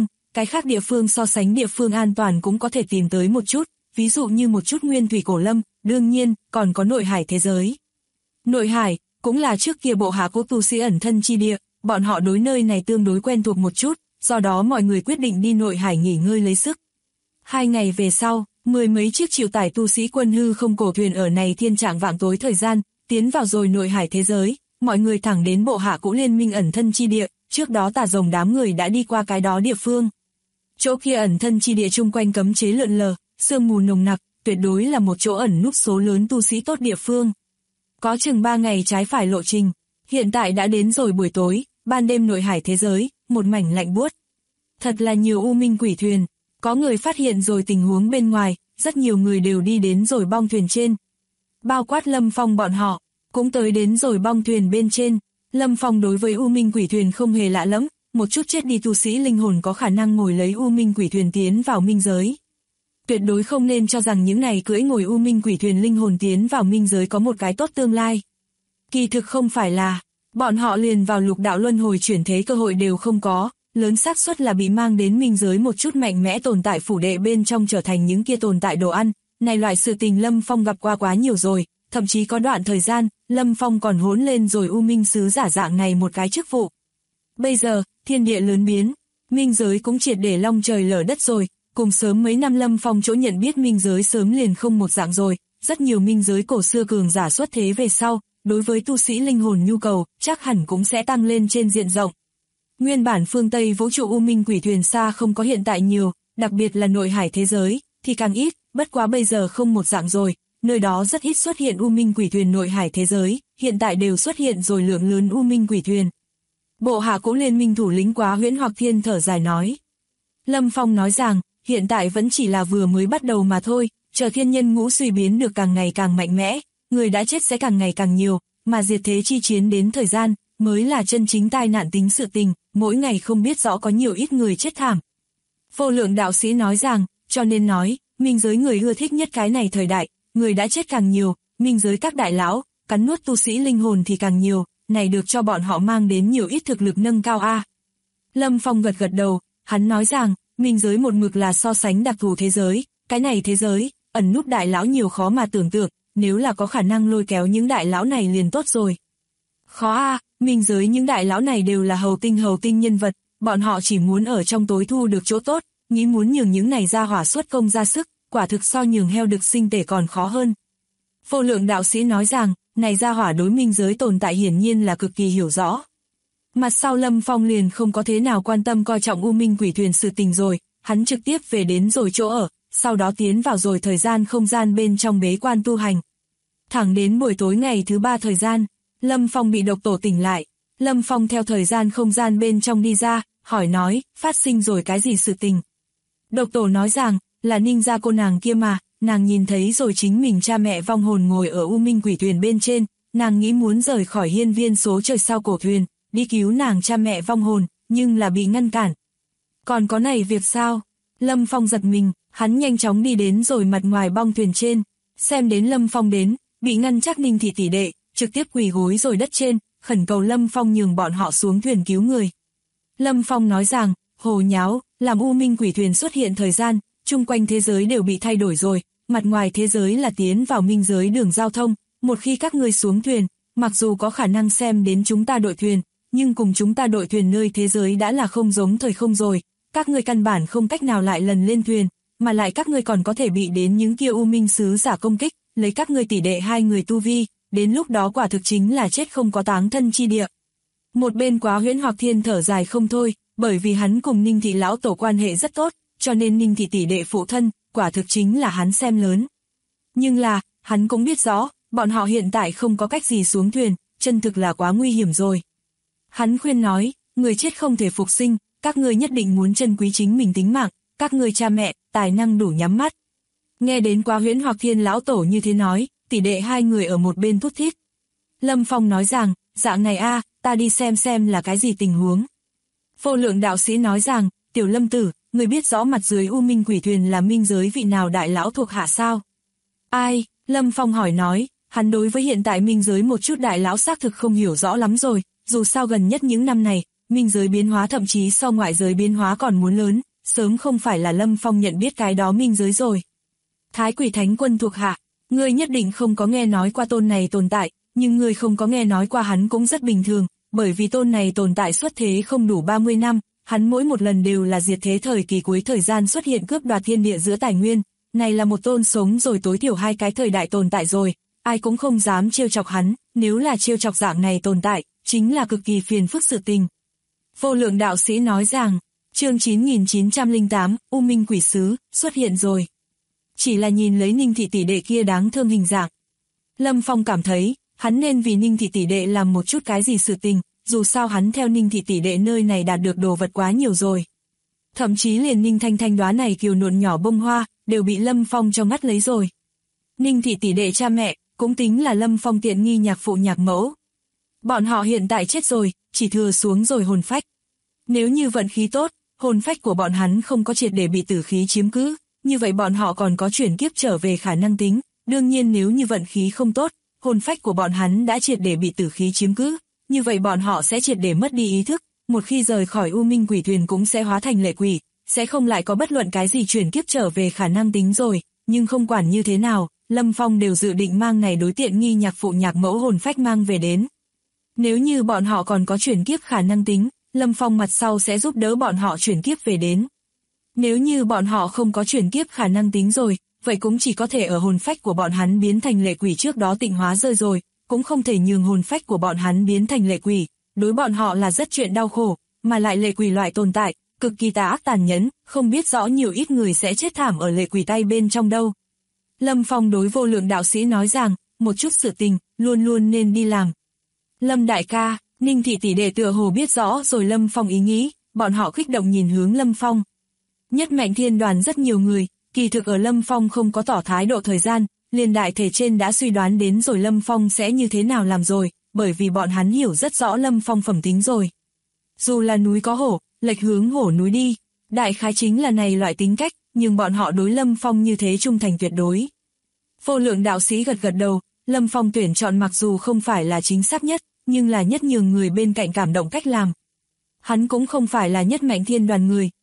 địa phương so sánh địa phương an toàn cũng có thể tìm tới một chút, ví dụ như một chút nguyên thủy cổ lâm, đương nhiên, còn có nội hải thế giới. Nội hải, cũng là trước kia bộ hạ của tu sĩ ẩn thân chi địa, bọn họ đối nơi này tương đối quen thuộc một chút, do đó mọi người quyết định đi nội hải nghỉ ngơi lấy sức. 2 ngày về sau, 10 mấy chiếc chịu tải tu sĩ quân hư không cổ thuyền ở này thiên trạng vạng tối thời gian, tiến vào rồi nội hải thế giới, mọi người thẳng đến bộ hạ cũ liên minh ẩn thân chi địa, trước đó Tà Rồng đám người đã đi qua cái đó địa phương. Chỗ kia ẩn thân chi địa chung quanh cấm chế lượn lờ, sương mù nồng nặc, tuyệt đối là một chỗ ẩn núp số lớn tu sĩ tốt địa phương. Có chừng 3 ngày trái phải lộ trình, hiện tại đã đến rồi buổi tối, ban đêm nội hải thế giới, một mảnh lạnh buốt. Thật là nhiều u minh quỷ thuyền, có người phát hiện rồi tình huống bên ngoài, rất nhiều người đều đi đến rồi bong thuyền trên. Bao quát Lâm Phong bọn họ, cũng tới đến rồi bong thuyền bên trên. Lâm Phong đối với u minh quỷ thuyền không hề lạ lẫm, một chút chết đi tu sĩ linh hồn có khả năng ngồi lấy u minh quỷ thuyền tiến vào minh giới. Tuyệt đối không nên cho rằng những này cưỡi ngồi u minh quỷ thuyền linh hồn tiến vào minh giới có một cái tốt tương lai. Kỳ thực không phải là, bọn họ liền vào lục đạo luân hồi chuyển thế cơ hội đều không có, lớn xác suất là bị mang đến minh giới một chút mạnh mẽ tồn tại phủ đệ bên trong trở thành những kia tồn tại đồ ăn. Này loại sự tình Lâm Phong gặp qua quá nhiều rồi, thậm chí có đoạn thời gian, Lâm Phong còn hỗn lên rồi u minh sứ giả dạng này một cái chức vụ. Bây giờ, thiên địa lớn biến, minh giới cũng triệt để long trời lở đất rồi, cùng sớm mấy năm Lâm Phong chỗ nhận biết minh giới sớm liền không một dạng rồi, rất nhiều minh giới cổ xưa cường giả xuất thế về sau, đối với tu sĩ linh hồn nhu cầu, chắc hẳn cũng sẽ tăng lên trên diện rộng. Nguyên bản phương Tây vũ trụ u minh quỷ thuyền xa không có hiện tại nhiều, đặc biệt là nội hải thế giới, thì càng ít, bất quá bây giờ không một dạng rồi, nơi đó rất ít xuất hiện u minh quỷ thuyền nội hải thế giới, hiện tại đều xuất hiện rồi lượng lớn u minh quỷ thuyền. Bộ hạ cũ liên minh thủ lĩnh Quá Huyễn Hoặc Thiên thở dài nói. Lâm Phong nói rằng, hiện tại vẫn chỉ là vừa mới bắt đầu mà thôi, chờ thiên nhân ngũ suy biến được càng ngày càng mạnh mẽ, người đã chết sẽ càng ngày càng nhiều, mà diệt thế chi chiến đến thời gian, mới là chân chính tai nạn tính sự tình, mỗi ngày không biết rõ có nhiều ít người chết thảm. Vô Lượng đạo sĩ nói rằng, cho nên nói, minh giới người ưa thích nhất cái này thời đại, người đã chết càng nhiều, minh giới các đại lão, cắn nuốt tu sĩ linh hồn thì càng nhiều, này được cho bọn họ mang đến nhiều ít thực lực nâng cao a. Lâm Phong gật gật đầu, hắn nói rằng, minh giới một mực là so sánh đặc thù thế giới, cái này thế giới, ẩn núp đại lão nhiều khó mà tưởng tượng, nếu là có khả năng lôi kéo những đại lão này liền tốt rồi. Khó a, minh giới những đại lão này đều là hầu tinh nhân vật, bọn họ chỉ muốn ở trong tối thu được chỗ tốt, nghĩ muốn nhường những này ra hỏa xuất công ra sức, quả thực so nhường heo được sinh tể còn khó hơn. Vô lượng đạo sĩ nói rằng, này ra hỏa đối minh giới tồn tại hiển nhiên là cực kỳ hiểu rõ. Mặt sau Lâm Phong liền không có thế nào quan tâm coi trọng U Minh Quỷ Thuyền sự tình rồi, hắn trực tiếp về đến rồi chỗ ở, sau đó tiến vào rồi thời gian không gian bên trong bế quan tu hành. Thẳng đến buổi tối ngày thứ 3 thời gian, Lâm Phong bị độc tổ tỉnh lại. Lâm Phong theo thời gian không gian bên trong đi ra, hỏi nói, phát sinh rồi cái gì sự tình. Độc tổ nói rằng, là ninja cô nàng kia mà, nàng nhìn thấy rồi chính mình cha mẹ vong hồn ngồi ở U Minh Quỷ Thuyền bên trên, nàng nghĩ muốn rời khỏi hiên viên số trời sao cổ thuyền, đi cứu nàng cha mẹ vong hồn, nhưng là bị ngăn cản. Còn có này việc sao? Lâm Phong giật mình, hắn nhanh chóng đi đến rồi mặt ngoài bong thuyền trên, xem đến Lâm Phong đến, bị ngăn chắc Ninh thị tỷ đệ, trực tiếp quỳ gối rồi đất trên, khẩn cầu Lâm Phong nhường bọn họ xuống thuyền cứu người. Lâm Phong nói rằng, hồ nháo, làm U Minh Quỷ Thuyền xuất hiện thời gian, chung quanh thế giới đều bị thay đổi rồi, mặt ngoài thế giới là tiến vào minh giới đường giao thông, một khi các ngươi xuống thuyền, mặc dù có khả năng xem đến chúng ta đội thuyền, nhưng cùng chúng ta đội thuyền nơi thế giới đã là không giống thời không rồi, các ngươi căn bản không cách nào lại lần lên thuyền, mà lại các ngươi còn có thể bị đến những kia U Minh sứ giả công kích, lấy các ngươi tỷ đệ hai người tu vi, đến lúc đó quả thực chính là chết không có táng thân chi địa. Một bên Quá Huyễn Hoặc Thiên thở dài không thôi, bởi vì hắn cùng Ninh thị lão tổ quan hệ rất tốt, cho nên Ninh thị tỷ đệ phụ thân, quả thực chính là hắn xem lớn. Nhưng là, hắn cũng biết rõ, bọn họ hiện tại không có cách gì xuống thuyền, chân thực là quá nguy hiểm rồi. Hắn khuyên nói, người chết không thể phục sinh, các ngươi nhất định muốn trân quý chính mình tính mạng, các ngươi cha mẹ, tài năng đủ nhắm mắt. Nghe đến Quá Huyễn Hoặc Thiên lão tổ như thế nói, tỷ đệ hai người ở một bên thút thít. Lâm Phong nói rằng, dạng này a, ta đi xem là cái gì tình huống. Vô lượng đạo sĩ nói rằng, tiểu Lâm tử, người biết rõ mặt dưới U Minh Quỷ Thuyền là minh giới vị nào đại lão thuộc hạ sao? Ai? Lâm Phong hỏi nói, hắn đối với hiện tại minh giới một chút đại lão xác thực không hiểu rõ lắm rồi, dù sao gần nhất những năm này, minh giới biến hóa thậm chí so ngoại giới biến hóa còn muốn lớn, sớm không phải là Lâm Phong nhận biết cái đó minh giới rồi. Thái Quỷ Thánh Quân thuộc hạ, ngươi nhất định không có nghe nói qua tôn này tồn tại, nhưng ngươi không có nghe nói qua hắn cũng rất bình thường, bởi vì tôn này tồn tại xuất thế không đủ 30 năm, hắn mỗi một lần đều là diệt thế thời kỳ cuối thời gian xuất hiện cướp đoạt thiên địa giữa tài nguyên, này là một tôn sống rồi tối thiểu hai cái thời đại tồn tại rồi, ai cũng không dám trêu chọc hắn, nếu là trêu chọc dạng này tồn tại, chính là cực kỳ phiền phức sự tình. Vô lượng đạo sĩ nói rằng, chương 9908, U Minh Quỷ Sứ, xuất hiện rồi. Chỉ là nhìn lấy Ninh thị tỷ đệ kia đáng thương hình dạng. Lâm Phong cảm thấy, hắn nên vì Ninh thị tỷ đệ làm một chút cái gì sự tình, dù sao hắn theo Ninh thị tỷ đệ nơi này đạt được đồ vật quá nhiều rồi. Thậm chí liền Ninh Thanh Thanh đóa này kiều nộn nhỏ bông hoa, đều bị Lâm Phong cho ngắt lấy rồi. Ninh thị tỷ đệ cha mẹ, cũng tính là Lâm Phong tiện nghi nhạc phụ nhạc mẫu. Bọn họ hiện tại chết rồi, chỉ thừa xuống rồi hồn phách. Nếu như vận khí tốt, hồn phách của bọn hắn không có triệt để bị tử khí chiếm cứ, như vậy bọn họ còn có chuyển kiếp trở về khả năng tính. Đương nhiên nếu như vận khí không tốt, hồn phách của bọn hắn đã triệt để bị tử khí chiếm cứ, như vậy bọn họ sẽ triệt để mất đi ý thức, một khi rời khỏi U Minh Quỷ Thuyền cũng sẽ hóa thành lệ quỷ, sẽ không lại có bất luận cái gì chuyển kiếp trở về khả năng tính rồi, nhưng không quản như thế nào, Lâm Phong đều dự định mang này đối tiện nghi nhạc phụ nhạc mẫu hồn phách mang về đến. Nếu như bọn họ còn có chuyển kiếp khả năng tính, Lâm Phong mặt sau sẽ giúp đỡ bọn họ chuyển kiếp về đến. Nếu như bọn họ không có chuyển kiếp khả năng tính rồi, vậy cũng chỉ có thể ở hồn phách của bọn hắn biến thành lệ quỷ trước đó tịnh hóa rơi rồi, cũng không thể nhường hồn phách của bọn hắn biến thành lệ quỷ, đối bọn họ là rất chuyện đau khổ, mà lại lệ quỷ loại tồn tại, cực kỳ tà ác tàn nhẫn, không biết rõ nhiều ít người sẽ chết thảm ở lệ quỷ tay bên trong đâu. Lâm Phong đối vô lượng đạo sĩ nói rằng, một chút sự tình, luôn luôn nên đi làm. Lâm đại ca, Ninh thị tỷ đệ tựa hồ biết rõ rồi Lâm Phong ý nghĩ, bọn họ kích động nhìn hướng Lâm Phong. Nhất Mệnh Thiên Đoàn rất nhiều người, kỳ thực ở Lâm Phong không có tỏ thái độ thời gian, liền đại thể trên đã suy đoán đến rồi Lâm Phong sẽ như thế nào làm rồi, bởi vì bọn hắn hiểu rất rõ Lâm Phong phẩm tính rồi. Dù là núi có hổ, lệch hướng hổ núi đi, đại khái chính là này loại tính cách, nhưng bọn họ đối Lâm Phong như thế trung thành tuyệt đối. Vô lượng đạo sĩ gật gật đầu, Lâm Phong tuyển chọn mặc dù không phải là chính xác nhất, nhưng là nhất nhường người bên cạnh cảm động cách làm. Hắn cũng không phải là Nhất Mệnh Thiên Đoàn người,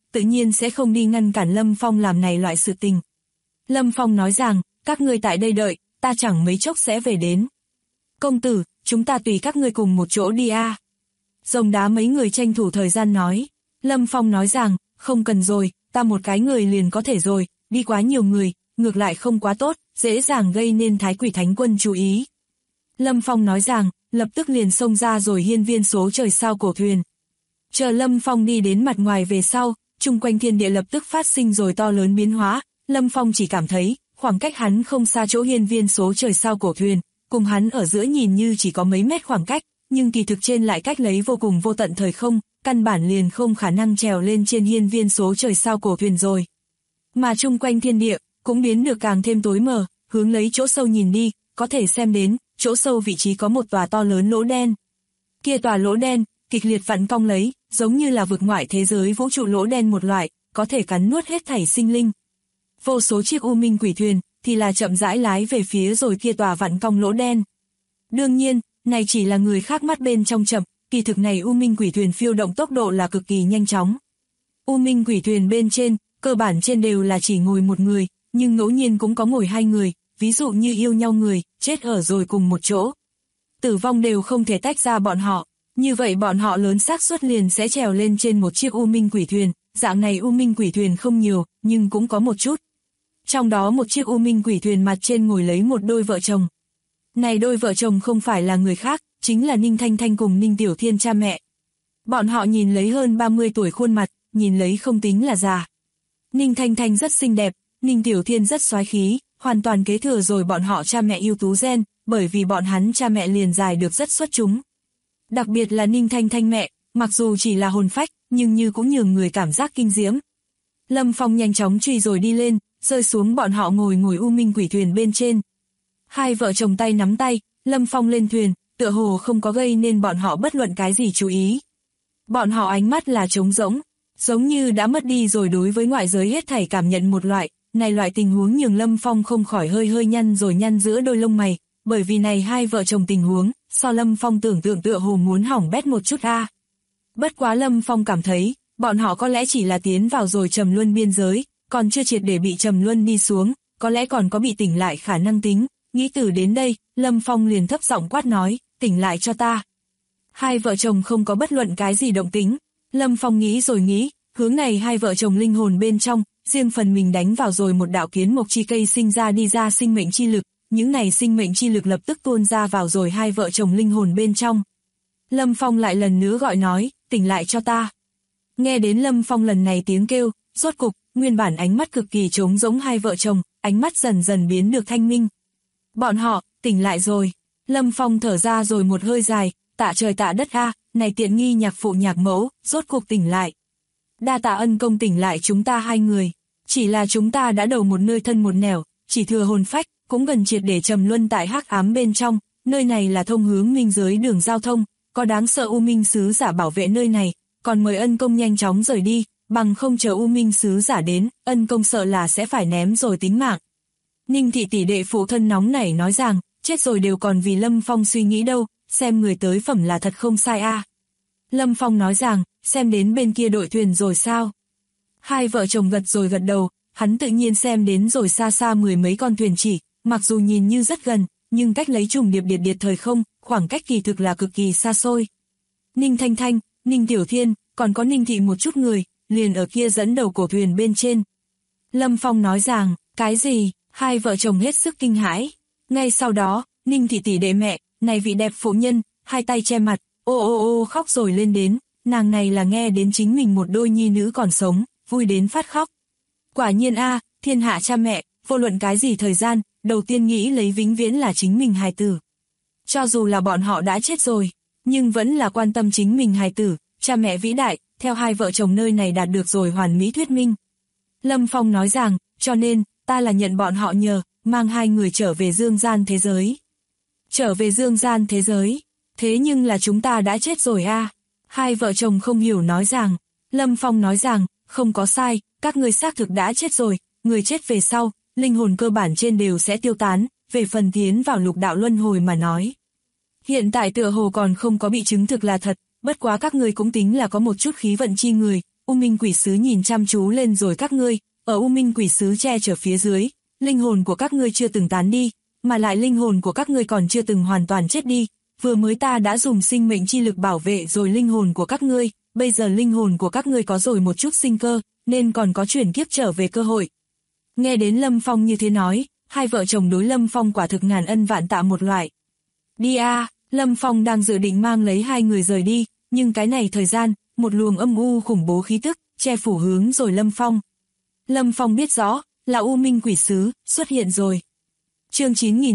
tự nhiên sẽ không đi ngăn cản Lâm Phong làm này loại sự tình. Lâm Phong nói rằng, các ngươi tại đây đợi, ta chẳng mấy chốc sẽ về đến. Công tử, chúng ta tùy các ngươi cùng một chỗ đi a. Rồng đá mấy người tranh thủ thời gian nói. Lâm Phong nói rằng, không cần rồi, ta một cái người liền có thể rồi, đi quá nhiều người, ngược lại không quá tốt, dễ dàng gây nên Thái Quỷ Thánh Quân chú ý. Lâm Phong nói rằng, lập tức liền xông ra rồi hiên viên số trời sao cổ thuyền. Chờ Lâm Phong đi đến mặt ngoài về sau, chung quanh thiên địa lập tức phát sinh rồi to lớn biến hóa, Lâm Phong chỉ cảm thấy, khoảng cách hắn không xa chỗ hiên viên số trời sao cổ thuyền, cùng hắn ở giữa nhìn như chỉ có mấy mét khoảng cách, nhưng kỳ thực trên lại cách lấy vô cùng vô tận thời không, căn bản liền không khả năng trèo lên trên hiên viên số trời sao cổ thuyền rồi. Mà chung quanh thiên địa, cũng biến được càng thêm tối mờ, hướng lấy chỗ sâu nhìn đi, có thể xem đến, chỗ sâu vị trí có một tòa to lớn lỗ đen. Kia tòa lỗ đen, kịch liệt vặn cong lấy, giống như là vực ngoại thế giới vũ trụ lỗ đen một loại, có thể cắn nuốt hết thảy sinh linh. Vô số chiếc u minh quỷ thuyền, thì là chậm rãi lái về phía rồi kia tòa vặn cong lỗ đen. Đương nhiên, này chỉ là người khác mắt bên trong chậm, kỳ thực này u minh quỷ thuyền phiêu động tốc độ là cực kỳ nhanh chóng. U minh quỷ thuyền bên trên, cơ bản trên đều là chỉ ngồi một người, nhưng ngẫu nhiên cũng có ngồi hai người, ví dụ như yêu nhau người, chết ở rồi cùng một chỗ. Tử vong đều không thể tách ra bọn họ, như vậy bọn họ lớn xác suất liền sẽ trèo lên trên một chiếc u minh quỷ thuyền, dạng này u minh quỷ thuyền không nhiều, nhưng cũng có một chút. Trong đó một chiếc u minh quỷ thuyền mặt trên ngồi lấy một đôi vợ chồng. Này đôi vợ chồng không phải là người khác, chính là Ninh Thanh Thanh cùng Ninh Tiểu Thiên cha mẹ. Bọn họ nhìn lấy hơn 30 tuổi khuôn mặt, nhìn lấy không tính là già. Ninh Thanh Thanh rất xinh đẹp, Ninh Tiểu Thiên rất xoái khí, hoàn toàn kế thừa rồi bọn họ cha mẹ ưu tú gen, bởi vì bọn hắn cha mẹ liền dài được rất xuất chúng. Đặc biệt là Ninh Thanh Thanh mẹ, mặc dù chỉ là hồn phách, nhưng như cũng nhường người cảm giác kinh diễm. Lâm Phong nhanh chóng truy rồi đi lên, rơi xuống bọn họ ngồi u minh quỷ thuyền bên trên. Hai vợ chồng tay nắm tay, Lâm Phong lên thuyền, tựa hồ không có gây nên bọn họ bất luận cái gì chú ý. Bọn họ ánh mắt là trống rỗng, giống như đã mất đi rồi đối với ngoại giới hết thảy cảm nhận một loại, này loại tình huống nhường Lâm Phong không khỏi hơi nhăn giữa đôi lông mày, bởi vì này hai vợ chồng tình huống, so Lâm Phong tưởng tượng tựa hồ muốn hỏng bét một chút a. Bất quá Lâm Phong cảm thấy, bọn họ có lẽ chỉ là tiến vào rồi trầm luân biên giới, còn chưa triệt để bị trầm luân đi xuống, có lẽ còn có bị tỉnh lại khả năng tính. Nghĩ từ đến đây, Lâm Phong liền thấp giọng quát nói, tỉnh lại cho ta. Hai vợ chồng không có bất luận cái gì động tính. Lâm Phong nghĩ rồi nghĩ, hướng này hai vợ chồng linh hồn bên trong, riêng phần mình đánh vào rồi một đạo kiến mộc chi cây sinh ra đi ra sinh mệnh chi lực. Những này sinh mệnh chi lực lập tức tuôn ra vào rồi hai vợ chồng linh hồn bên trong. Lâm Phong lại lần nữa gọi nói, tỉnh lại cho ta. Nghe đến Lâm Phong lần này tiếng kêu, rốt cục, nguyên bản ánh mắt cực kỳ trống rỗng hai vợ chồng, ánh mắt dần dần biến được thanh minh. Bọn họ, tỉnh lại rồi. Lâm Phong thở ra rồi một hơi dài, tạ trời tạ đất a, này tiện nghi nhạc phụ nhạc mẫu, rốt cuộc tỉnh lại. Đa tạ ân công tỉnh lại chúng ta hai người. Chỉ là chúng ta đã đầu một nơi thân một nẻo, chỉ thừa hồn phách, cũng gần triệt để trầm luân tại hắc ám bên trong, nơi này là thông hướng minh giới đường giao thông, có đáng sợ U Minh sứ giả bảo vệ nơi này, còn mời ân công nhanh chóng rời đi, bằng không chờ U Minh sứ giả đến, ân công sợ là sẽ phải ném rồi tính mạng. Ninh thị tỷ đệ phụ thân nóng nảy nói rằng, chết rồi đều còn vì Lâm Phong suy nghĩ đâu, xem người tới phẩm là thật không sai a. Lâm Phong nói rằng, xem đến bên kia đội thuyền rồi sao? Hai vợ chồng gật rồi gật đầu, hắn tự nhiên xem đến rồi xa xa mười mấy con thuyền chỉ, mặc dù nhìn như rất gần, nhưng cách lấy trùng điệp thời không, khoảng cách kỳ thực là cực kỳ xa xôi. Ninh Thanh Thanh, Ninh Tiểu Thiên, còn có Ninh thị một chút người, liền ở kia dẫn đầu cổ thuyền bên trên. Lâm Phong nói rằng, cái gì? Hai vợ chồng hết sức kinh hãi. Ngay sau đó, Ninh thị tỷ đệ mẹ, này vị đẹp phụ nhân, hai tay che mặt, ô khóc rồi lên đến, nàng này là nghe đến chính mình một đôi nhi nữ còn sống, vui đến phát khóc. Quả nhiên a, thiên hạ cha mẹ, vô luận cái gì thời gian, đầu tiên nghĩ lấy vĩnh viễn là chính mình hài tử. Cho dù là bọn họ đã chết rồi, nhưng vẫn là quan tâm chính mình hài tử, cha mẹ vĩ đại, theo hai vợ chồng nơi này đạt được rồi hoàn mỹ thuyết minh. Lâm Phong nói rằng, cho nên, ta là nhận bọn họ nhờ, mang hai người trở về dương gian thế giới. Trở về dương gian thế giới, thế nhưng là chúng ta đã chết rồi a. Hai vợ chồng không hiểu nói rằng, Lâm Phong nói rằng, không có sai, các ngươi xác thực đã chết rồi, người chết về sau, linh hồn cơ bản trên đều sẽ tiêu tán, về phần tiến vào lục đạo luân hồi mà nói. Hiện tại tựa hồ còn không có bị chứng thực là thật, bất quá các ngươi cũng tính là có một chút khí vận chi người, U Minh Quỷ Sứ nhìn chăm chú lên rồi các ngươi, ở U Minh Quỷ Sứ che chở phía dưới, linh hồn của các ngươi chưa từng tán đi, mà lại linh hồn của các ngươi còn chưa từng hoàn toàn chết đi, vừa mới ta đã dùng sinh mệnh chi lực bảo vệ rồi linh hồn của các ngươi, bây giờ linh hồn của các ngươi có rồi một chút sinh cơ, nên còn có chuyển kiếp trở về cơ hội. Nghe đến Lâm Phong như thế nói, hai vợ chồng đối Lâm Phong quả thực ngàn ân vạn tạ một loại. Đi a, Lâm Phong đang dự định mang lấy hai người rời đi, nhưng cái này thời gian, một luồng âm u khủng bố khí tức, che phủ hướng rồi Lâm Phong. Lâm Phong biết rõ, là U Minh Quỷ Sứ, xuất hiện rồi. Chương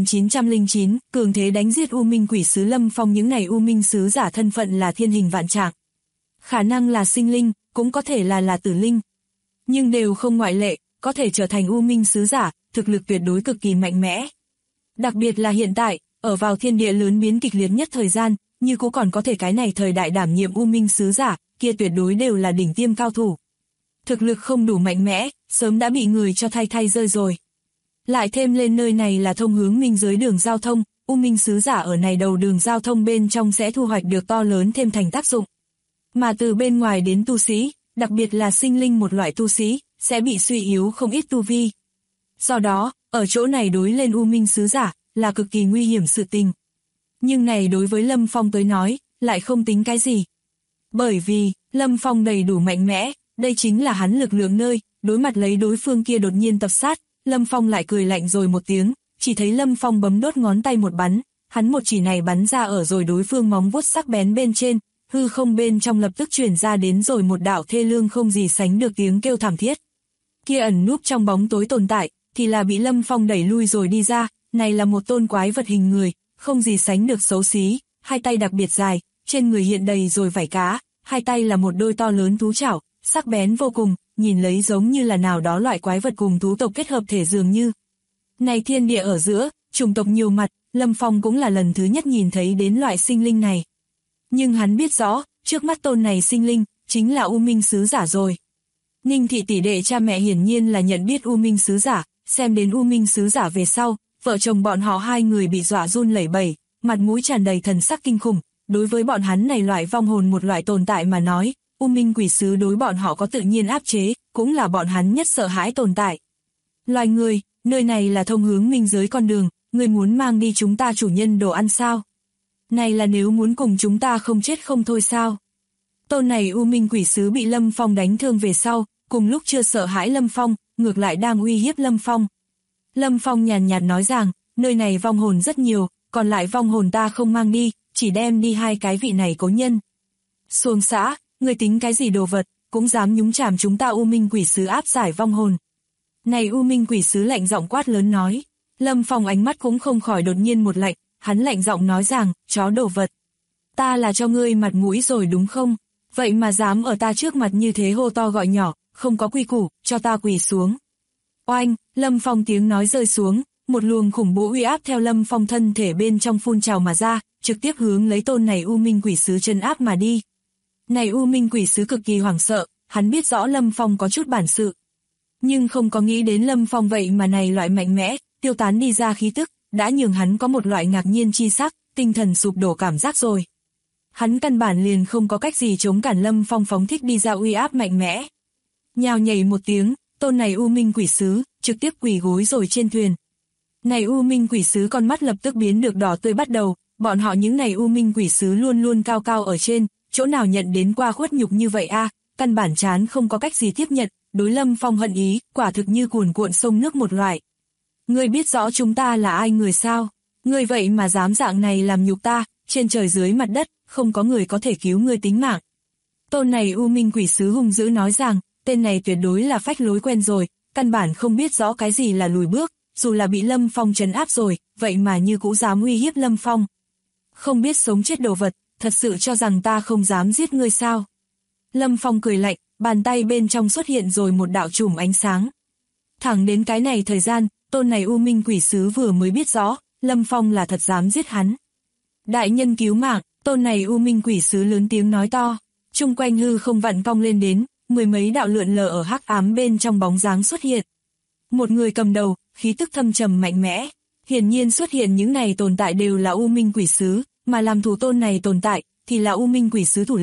9909, cường thế đánh giết U Minh Quỷ Sứ. Lâm Phong những này U Minh Sứ giả thân phận là thiên hình vạn trạng. Khả năng là sinh linh, cũng có thể là tử linh. Nhưng đều không ngoại lệ, có thể trở thành U Minh Sứ giả, thực lực tuyệt đối cực kỳ mạnh mẽ. Đặc biệt là hiện tại, ở vào thiên địa lớn biến kịch liệt nhất thời gian, như cũng còn có thể cái này thời đại đảm nhiệm U Minh Sứ giả, kia tuyệt đối đều là đỉnh tiêm cao thủ. Thực lực không đủ mạnh mẽ, sớm đã bị người cho thay rơi rồi. Lại thêm lên nơi này là thông hướng minh giới đường giao thông, U Minh Sứ giả ở này đầu đường giao thông bên trong sẽ thu hoạch được to lớn thêm thành tác dụng. Mà từ bên ngoài đến tu sĩ, đặc biệt là sinh linh một loại tu sĩ, sẽ bị suy yếu không ít tu vi. Do đó, ở chỗ này đối lên U Minh Sứ giả, là cực kỳ nguy hiểm sự tình. Nhưng này đối với Lâm Phong tới nói, lại không tính cái gì. Bởi vì, Lâm Phong đầy đủ mạnh mẽ, đây chính là hắn lực lượng nơi, đối mặt lấy đối phương kia đột nhiên tập sát, Lâm Phong lại cười lạnh rồi một tiếng, chỉ thấy Lâm Phong bấm đốt ngón tay một bắn, hắn một chỉ này bắn ra ở rồi đối phương móng vuốt sắc bén bên trên, hư không bên trong lập tức chuyển ra đến rồi một đạo thê lương không gì sánh được tiếng kêu thảm thiết. Kia ẩn núp trong bóng tối tồn tại, thì là bị Lâm Phong đẩy lui rồi đi ra, này là một tôn quái vật hình người, không gì sánh được xấu xí, hai tay đặc biệt dài, trên người hiện đầy rồi vảy cá, hai tay là một đôi to lớn thú chảo, sắc bén vô cùng, nhìn lấy giống như là nào đó loại quái vật cùng thú tộc kết hợp thể dường như. Này thiên địa ở giữa, chủng tộc nhiều mặt, Lâm Phong cũng là lần thứ nhất nhìn thấy đến loại sinh linh này. Nhưng hắn biết rõ, trước mắt tôn này sinh linh, chính là U Minh Sứ giả rồi. Ninh thị tỷ đệ cha mẹ hiển nhiên là nhận biết U Minh Sứ giả, xem đến U Minh Sứ giả về sau, vợ chồng bọn họ hai người bị dọa run lẩy bẩy, mặt mũi tràn đầy thần sắc kinh khủng. Đối với bọn hắn này loại vong hồn một loại tồn tại mà nói, U Minh Quỷ Sứ đối bọn họ có tự nhiên áp chế, cũng là bọn hắn nhất sợ hãi tồn tại. Loài người, nơi này là thông hướng minh giới con đường, người muốn mang đi chúng ta chủ nhân đồ ăn sao? Này là nếu muốn cùng chúng ta không chết không thôi sao? Tôn này U Minh Quỷ Sứ bị Lâm Phong đánh thương về sau, cùng lúc chưa sợ hãi Lâm Phong, ngược lại đang uy hiếp Lâm Phong. Lâm Phong nhàn nhạt nói rằng, nơi này vong hồn rất nhiều, còn lại vong hồn ta không mang đi, chỉ đem đi hai cái vị này cố nhân. Xuồng xã, người tính cái gì đồ vật, cũng dám nhúng chàm chúng ta U Minh Quỷ Sứ áp giải vong hồn. Này U Minh Quỷ Sứ lạnh giọng quát lớn nói. Lâm Phong ánh mắt cũng không khỏi đột nhiên một lạnh, hắn lạnh giọng nói rằng, chó đồ vật. Ta là cho ngươi mặt mũi rồi đúng không? Vậy mà dám ở ta trước mặt như thế hô to gọi nhỏ, không có quy củ, cho ta quỳ xuống. Oanh, Lâm Phong tiếng nói rơi xuống, một luồng khủng bố uy áp theo Lâm Phong thân thể bên trong phun trào mà ra, trực tiếp hướng lấy tôn này U Minh Quỷ Sứ chân áp mà đi. Này U Minh Quỷ Sứ cực kỳ hoảng sợ, hắn biết rõ Lâm Phong có chút bản sự. Nhưng không có nghĩ đến Lâm Phong vậy mà này loại mạnh mẽ, tiêu tán đi ra khí tức, đã nhường hắn có một loại ngạc nhiên chi sắc, tinh thần sụp đổ cảm giác rồi. Hắn căn bản liền không có cách gì chống cản Lâm Phong phóng thích đi ra uy áp mạnh mẽ. Nhào nhảy một tiếng, tôn này U Minh Quỷ Sứ, trực tiếp quỳ gối rồi trên thuyền. Này U Minh Quỷ Sứ con mắt lập tức biến được đỏ tươi bắt đầu, bọn họ những này U Minh Quỷ Sứ luôn luôn cao cao ở trên, chỗ nào nhận đến qua khuất nhục như vậy a, căn bản chán không có cách gì tiếp nhận, đối Lâm Phong hận ý, quả thực như cuồn cuộn sông nước một loại. Ngươi biết rõ chúng ta là ai người sao? Ngươi vậy mà dám dạng này làm nhục ta, trên trời dưới mặt đất, không có người có thể cứu ngươi tính mạng. Tôn này U Minh Quỷ Sứ hung dữ nói rằng, tên này tuyệt đối là phách lối quen rồi, căn bản không biết rõ cái gì là lùi bước, dù là bị Lâm Phong trấn áp rồi, vậy mà như cũ dám uy hiếp Lâm Phong. Không biết sống chết đồ vật, thật sự cho rằng ta không dám giết ngươi sao? Lâm Phong cười lạnh, bàn tay bên trong xuất hiện rồi một đạo chùm ánh sáng. Thẳng đến cái này thời gian, tôn này U Minh Quỷ Sứ vừa mới biết rõ, Lâm Phong là thật dám giết hắn. Đại nhân cứu mạng, tôn này U Minh Quỷ Sứ lớn tiếng nói to, chung quanh hư không vặn cong lên đến, mười mấy đạo lượn lờ ở hắc ám bên trong bóng dáng xuất hiện. Một người cầm đầu, khí tức thâm trầm mạnh mẽ, hiển nhiên xuất hiện những này tồn tại đều là U Minh Quỷ Sứ, mà làm thủ tôn này tồn tại, thì là U Minh Quỷ Sứ thủ lĩnh,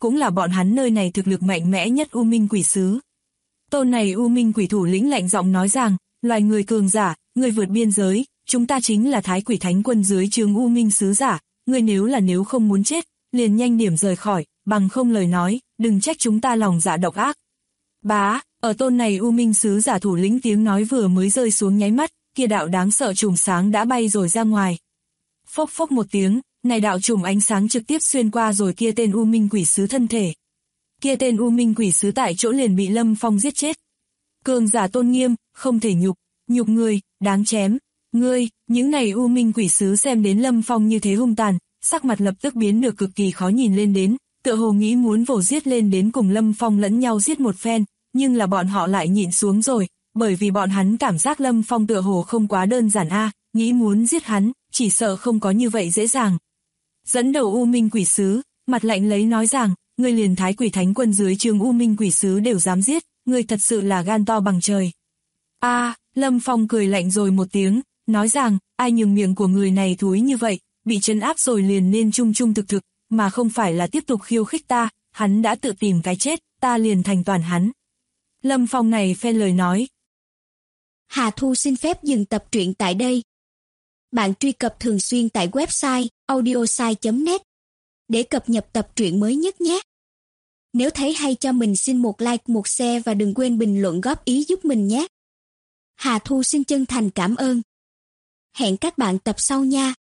cũng là bọn hắn nơi này thực lực mạnh mẽ nhất U Minh Quỷ Sứ. Tôn này U Minh Quỷ thủ lĩnh lạnh giọng nói rằng, loài người cường giả, người vượt biên giới, chúng ta chính là Thái Quỷ Thánh Quân dưới trướng U Minh Sứ giả, người nếu không muốn chết, liền nhanh điểm rời khỏi, bằng không lời nói, đừng trách chúng ta lòng dạ độc ác. Bá, ở tôn này U Minh Sứ giả thủ lĩnh tiếng nói vừa mới rơi xuống nháy mắt, kia đạo đáng sợ chùm sáng đã bay rồi ra ngoài. Phốc phốc một tiếng, này đạo chùm ánh sáng trực tiếp xuyên qua rồi kia tên U Minh Quỷ Sứ thân thể. Kia tên U Minh Quỷ Sứ tại chỗ liền bị Lâm Phong giết chết. Cường giả tôn nghiêm, không thể nhục người, đáng chém. Ngươi, những này U Minh Quỷ Sứ xem đến Lâm Phong như thế hung tàn, sắc mặt lập tức biến được cực kỳ khó nhìn lên đến, tựa hồ nghĩ muốn vồ giết lên đến cùng Lâm Phong lẫn nhau giết một phen, nhưng là bọn họ lại nhịn xuống rồi, bởi vì bọn hắn cảm giác Lâm Phong tựa hồ không quá đơn giản nghĩ muốn giết hắn, chỉ sợ không có như vậy dễ dàng. Dẫn đầu U Minh Quỷ Sứ, mặt lạnh lấy nói rằng, ngươi liền Thái Quỷ Thánh Quân dưới trướng U Minh Quỷ Sứ đều dám giết, ngươi thật sự là gan to bằng trời. Lâm Phong cười lạnh rồi một tiếng, nói rằng, ai nhường miệng của người này thúi như vậy, bị trấn áp rồi liền nên trung trung thực, mà không phải là tiếp tục khiêu khích ta, hắn đã tự tìm cái chết, ta liền thành toàn hắn. Lâm Phong này phen lời nói. Hà Thu xin phép dừng tập truyện tại đây. Bạn truy cập thường xuyên tại website audiosai.net để cập nhật tập truyện mới nhất nhé. Nếu thấy hay cho mình xin một like, một share và đừng quên bình luận góp ý giúp mình nhé. Hà Thu xin chân thành cảm ơn. Hẹn các bạn tập sau nha.